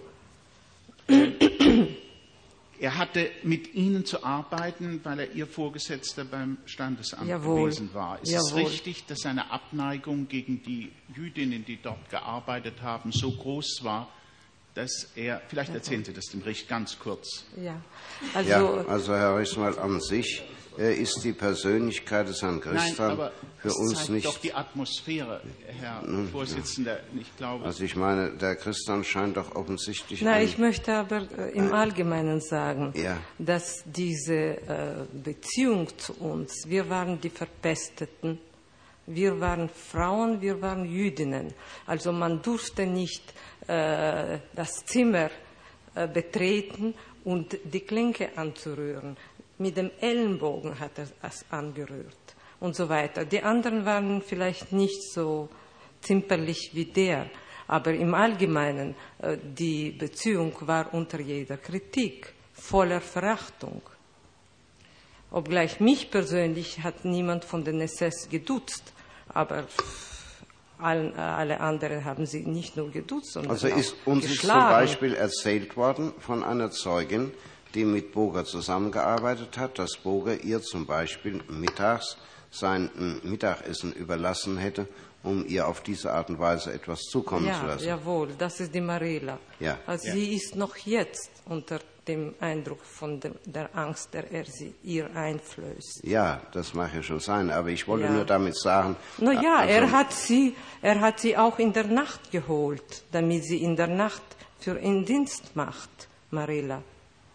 Er hatte mit Ihnen zu arbeiten, weil er Ihr Vorgesetzter beim Standesamt Jawohl. gewesen war. Ist es Jawohl. richtig, dass seine Abneigung gegen die Jüdinnen, die dort gearbeitet haben, so groß war, dass er, vielleicht erzählen Sie das dem Gericht ganz kurz. Ja, also, Ja, also Herr Rechtsanwalt, an sich äh, ist die Persönlichkeit des Herrn Nein, Christian aber für es uns zeigt nicht. doch die Atmosphäre, Herr Vorsitzender. Ich glaube, Also ich meine, der Christian scheint doch offensichtlich na, ein, ich möchte aber äh, im Allgemeinen sagen, Ja. dass diese äh, Beziehung zu uns, wir waren die Verpesteten, wir waren Frauen, wir waren Jüdinnen. Also man durfte nicht äh, das Zimmer äh, betreten und die Klinke anzurühren. Mit dem Ellenbogen hat er es angerührt und so weiter. Die anderen waren vielleicht nicht so zimperlich wie der, aber im Allgemeinen, äh, die Beziehung war unter jeder Kritik, voller Verachtung. Obgleich mich persönlich hat niemand von den S S geduzt, aber allen, äh, alle anderen haben sie nicht nur geduzt, sondern Also auch ist uns ist zum geschlagen. Beispiel erzählt worden von einer Zeugin, die mit Boger zusammengearbeitet hat, dass Boger ihr zum Beispiel mittags sein mm, Mittagessen überlassen hätte, um ihr auf diese Art und Weise etwas zukommen zu Ja, lassen. jawohl, das ist die Marela. Ja. Also Ja. sie ist noch jetzt unter dem Eindruck von dem, der Angst, der er sie, ihr einflößt. Ja, das mag ja schon sein, aber ich wollte Ja. nur damit sagen. Na ja, also, er hat sie, er hat sie auch in der Nacht geholt, damit sie in der Nacht für ihn Dienst macht, Marela.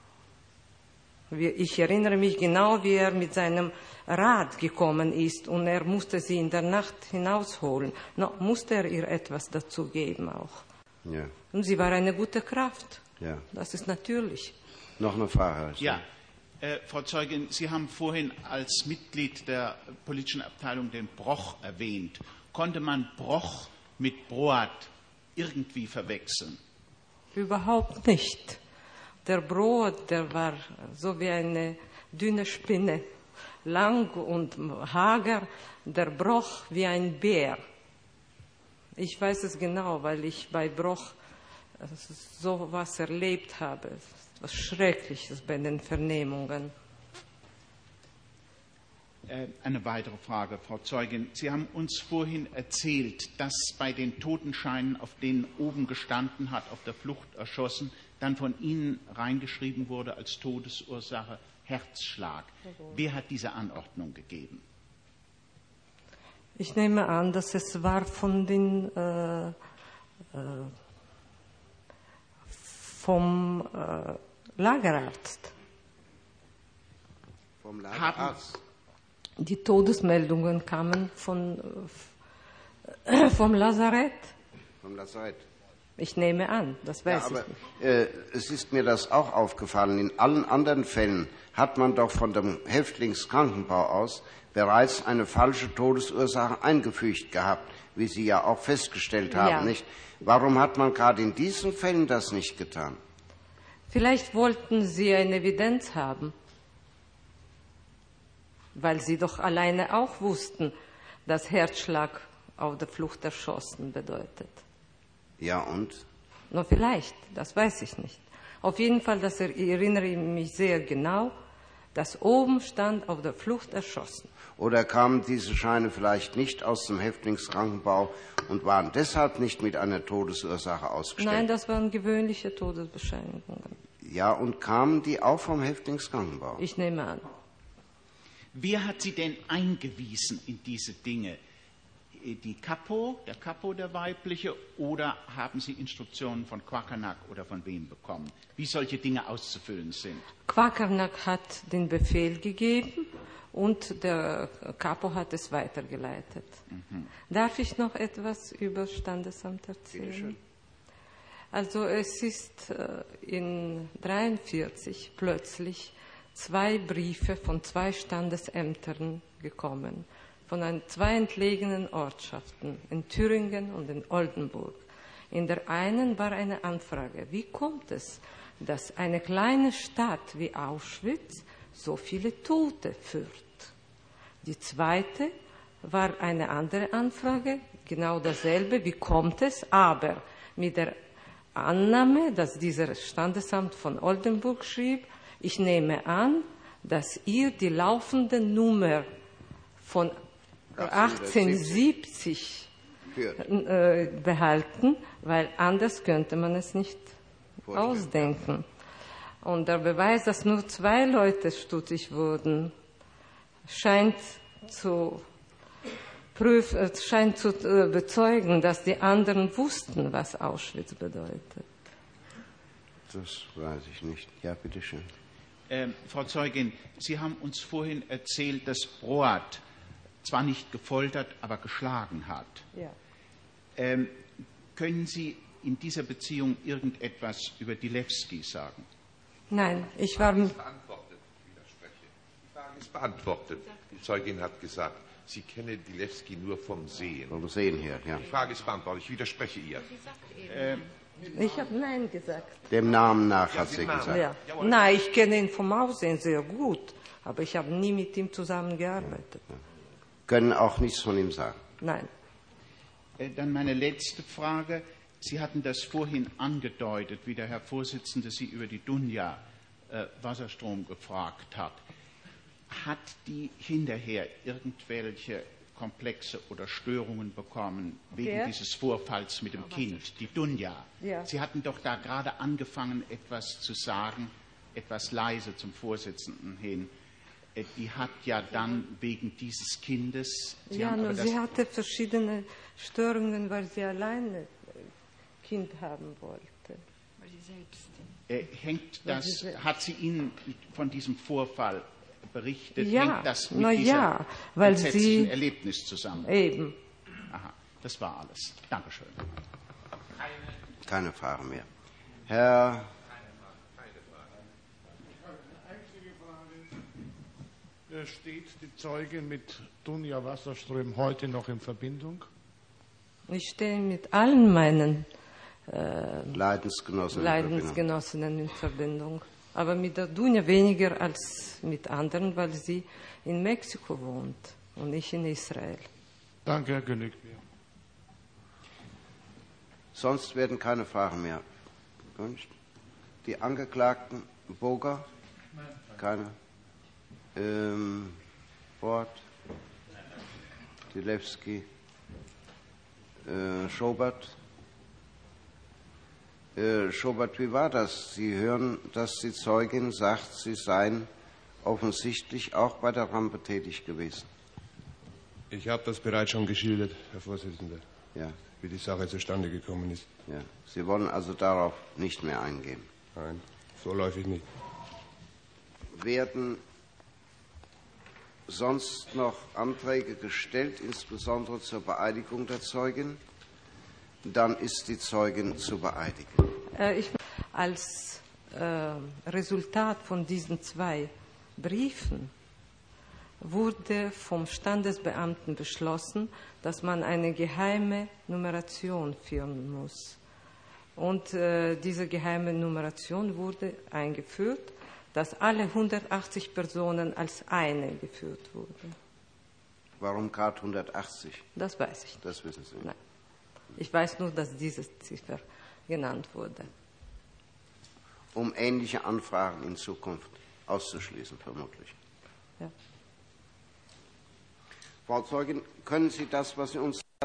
Wir- Ich erinnere mich genau, wie er mit seinem Rad gekommen ist und er musste sie in der Nacht hinausholen. No, musste er ihr etwas dazu geben auch. Ja, Und sie war eine gute Kraft. ja. Das ist natürlich. Noch eine Frage. Herr ja, äh, Frau Zeugin, Sie haben vorhin als Mitglied der politischen Abteilung den Broch erwähnt. Konnte man Broch mit Broat irgendwie verwechseln? Überhaupt nicht. Der Brot, der war so wie eine dünne Spinne, lang und hager, der Broch wie ein Bär. Ich weiß es genau, weil ich bei Broch so was erlebt habe. Was Schreckliches bei den Vernehmungen. Äh, Eine weitere Frage, Frau Zeugin. Sie haben uns vorhin erzählt, dass bei den Totenscheinen, auf denen oben gestanden hat, auf der Flucht erschossen, dann von Ihnen reingeschrieben wurde als Todesursache Herzschlag. Wer hat diese Anordnung gegeben? Ich nehme an, dass es war von den äh, äh, vom äh, Lagerarzt. Vom Lagerarzt. Die Todesmeldungen kamen von, äh, vom Lazarett. Vom Lazarett. Ich nehme an, das weiß ja, aber, ich nicht. Äh, es ist mir das auch aufgefallen. In allen anderen Fällen hat man doch von dem Häftlingskrankenbau aus bereits eine falsche Todesursache eingefügt gehabt, wie Sie ja auch festgestellt haben, ja. nicht? Warum hat man gerade in diesen Fällen das nicht getan? Vielleicht wollten Sie eine Evidenz haben, weil Sie doch alleine auch wussten, dass Herzschlag auf der Flucht erschossen bedeutet. Ja, und? Nur vielleicht, das weiß ich nicht. Auf jeden Fall, das erinnere ich mich sehr genau, dass oben stand auf der Flucht erschossen. Oder kamen diese Scheine vielleicht nicht aus dem Häftlingskrankenbau und waren deshalb nicht mit einer Todesursache ausgestellt? Nein, das waren gewöhnliche Todesbescheinigungen. Ja, und kamen die auch vom Häftlingskrankenbau? Ich nehme an. Wer hat Sie denn eingewiesen in diese Dinge? Die Kapo, der Kapo, der weibliche, oder haben Sie Instruktionen von Quakernack oder von wem bekommen, wie solche Dinge auszufüllen sind? Quakernack hat den Befehl gegeben und der Kapo hat es weitergeleitet. Mhm. Darf ich noch etwas über Standesamt erzählen? Also es ist in dreiundvierzig plötzlich zwei Briefe von zwei Standesämtern gekommen, von ein, zwei entlegenen Ortschaften, in Thüringen und in Oldenburg. In der einen war eine Anfrage, wie kommt es, dass eine kleine Stadt wie Auschwitz so viele Tote führt? Die zweite war eine andere Anfrage, genau dasselbe, wie kommt es, aber mit der Annahme, dass dieser Standesamt von Oldenburg schrieb, ich nehme an, dass ihr die laufende Nummer von achtzehnhundertsiebzig äh, behalten, weil anders könnte man es nicht ausdenken. Und der Beweis, dass nur zwei Leute stutzig wurden, scheint zu, prüf, äh, scheint zu äh, bezeugen, dass die anderen wussten, was Auschwitz bedeutet. Das weiß ich nicht. Ja, bitteschön. Ähm, Frau Zeugin, Sie haben uns vorhin erzählt, dass Broat zwar nicht gefoltert, aber geschlagen hat. Ja. Ähm, können Sie in dieser Beziehung irgendetwas über Dilewski sagen? Nein, ich war... Die Frage ist beantwortet, ich widerspreche. Die Frage ist beantwortet. Die Zeugin hat gesagt, sie kenne Dilewski nur vom Sehen. Vom Sehen her, ja. Die Frage ist beantwortet, ich widerspreche ihr. Ähm, Ich habe Nein gesagt. Dem Namen nach Ja, hat sie dem Namen. gesagt. Ja. Nein, ich kenne ihn vom Aussehen sehr gut, aber ich habe nie mit ihm zusammengearbeitet. Können auch nichts von ihm sagen. Nein. äh, dann meine letzte Frage. Sie hatten das vorhin angedeutet, wie der Herr Vorsitzende Sie über die Dunja äh, Wasserstrom gefragt hat. Hat die hinterher irgendwelche Komplexe oder Störungen bekommen wegen Wer? dieses Vorfalls mit dem Kind, die Dunja? Ja. Sie hatten doch da gerade angefangen, etwas zu sagen, etwas leise zum Vorsitzenden hin. Äh, Die hat ja dann wegen dieses Kindes... Sie Ja, haben nur aber sie das, hatte verschiedene Störungen, weil sie alleine äh, Kind haben wollte. Weil sie selbst. äh, hängt Weil das, sie se- hat sie Ihnen von diesem Vorfall berichtet? Ja, hängt das mit na dieser ja, weil entsetzlichen sie- Erlebnis zusammen? Eben. Aha, das war alles. Dankeschön. Keine Frage mehr. Herr Äh, Steht die Zeugin mit Dunja Wasserström heute noch in Verbindung? Ich stehe mit allen meinen Leidensgenossen. in Verbindung. Leidensgenossinnen in Verbindung. Aber mit der Dunja weniger als mit anderen, weil sie in Mexiko wohnt und ich in Israel. Danke, Herr genügt mir. Sonst werden keine Fragen mehr gewünscht. Die Angeklagten, Boger? Keine. Ähm, Bort? Dilewski? Äh, Schobert? Äh, Schobert, wie war das? Sie hören, dass die Zeugin sagt, Sie seien offensichtlich auch bei der Rampe tätig gewesen. Ich habe das bereits schon geschildert, Herr Vorsitzender, Ja, wie die Sache zustande gekommen ist. ja. Sie wollen also darauf nicht mehr eingehen. Nein, vorläufig nicht. Werden sonst noch Anträge gestellt, insbesondere zur Beeidigung der Zeugin? Dann ist die Zeugin zu beeidigen. Äh, ich, als äh, Resultat von diesen zwei Briefen wurde vom Standesbeamten beschlossen, dass man eine geheime Numeration führen muss. Und äh, diese geheime Numeration wurde eingeführt, dass alle hundertachtzig Personen als eine geführt wurden. Warum gerade hundertachtzig? Das weiß ich nicht. Das wissen Sie nicht. Nein. Ich weiß nur, dass diese Ziffer genannt wurde. Um ähnliche Anfragen in Zukunft auszuschließen, vermutlich. Ja. Frau Zeugin, können Sie das, was Sie uns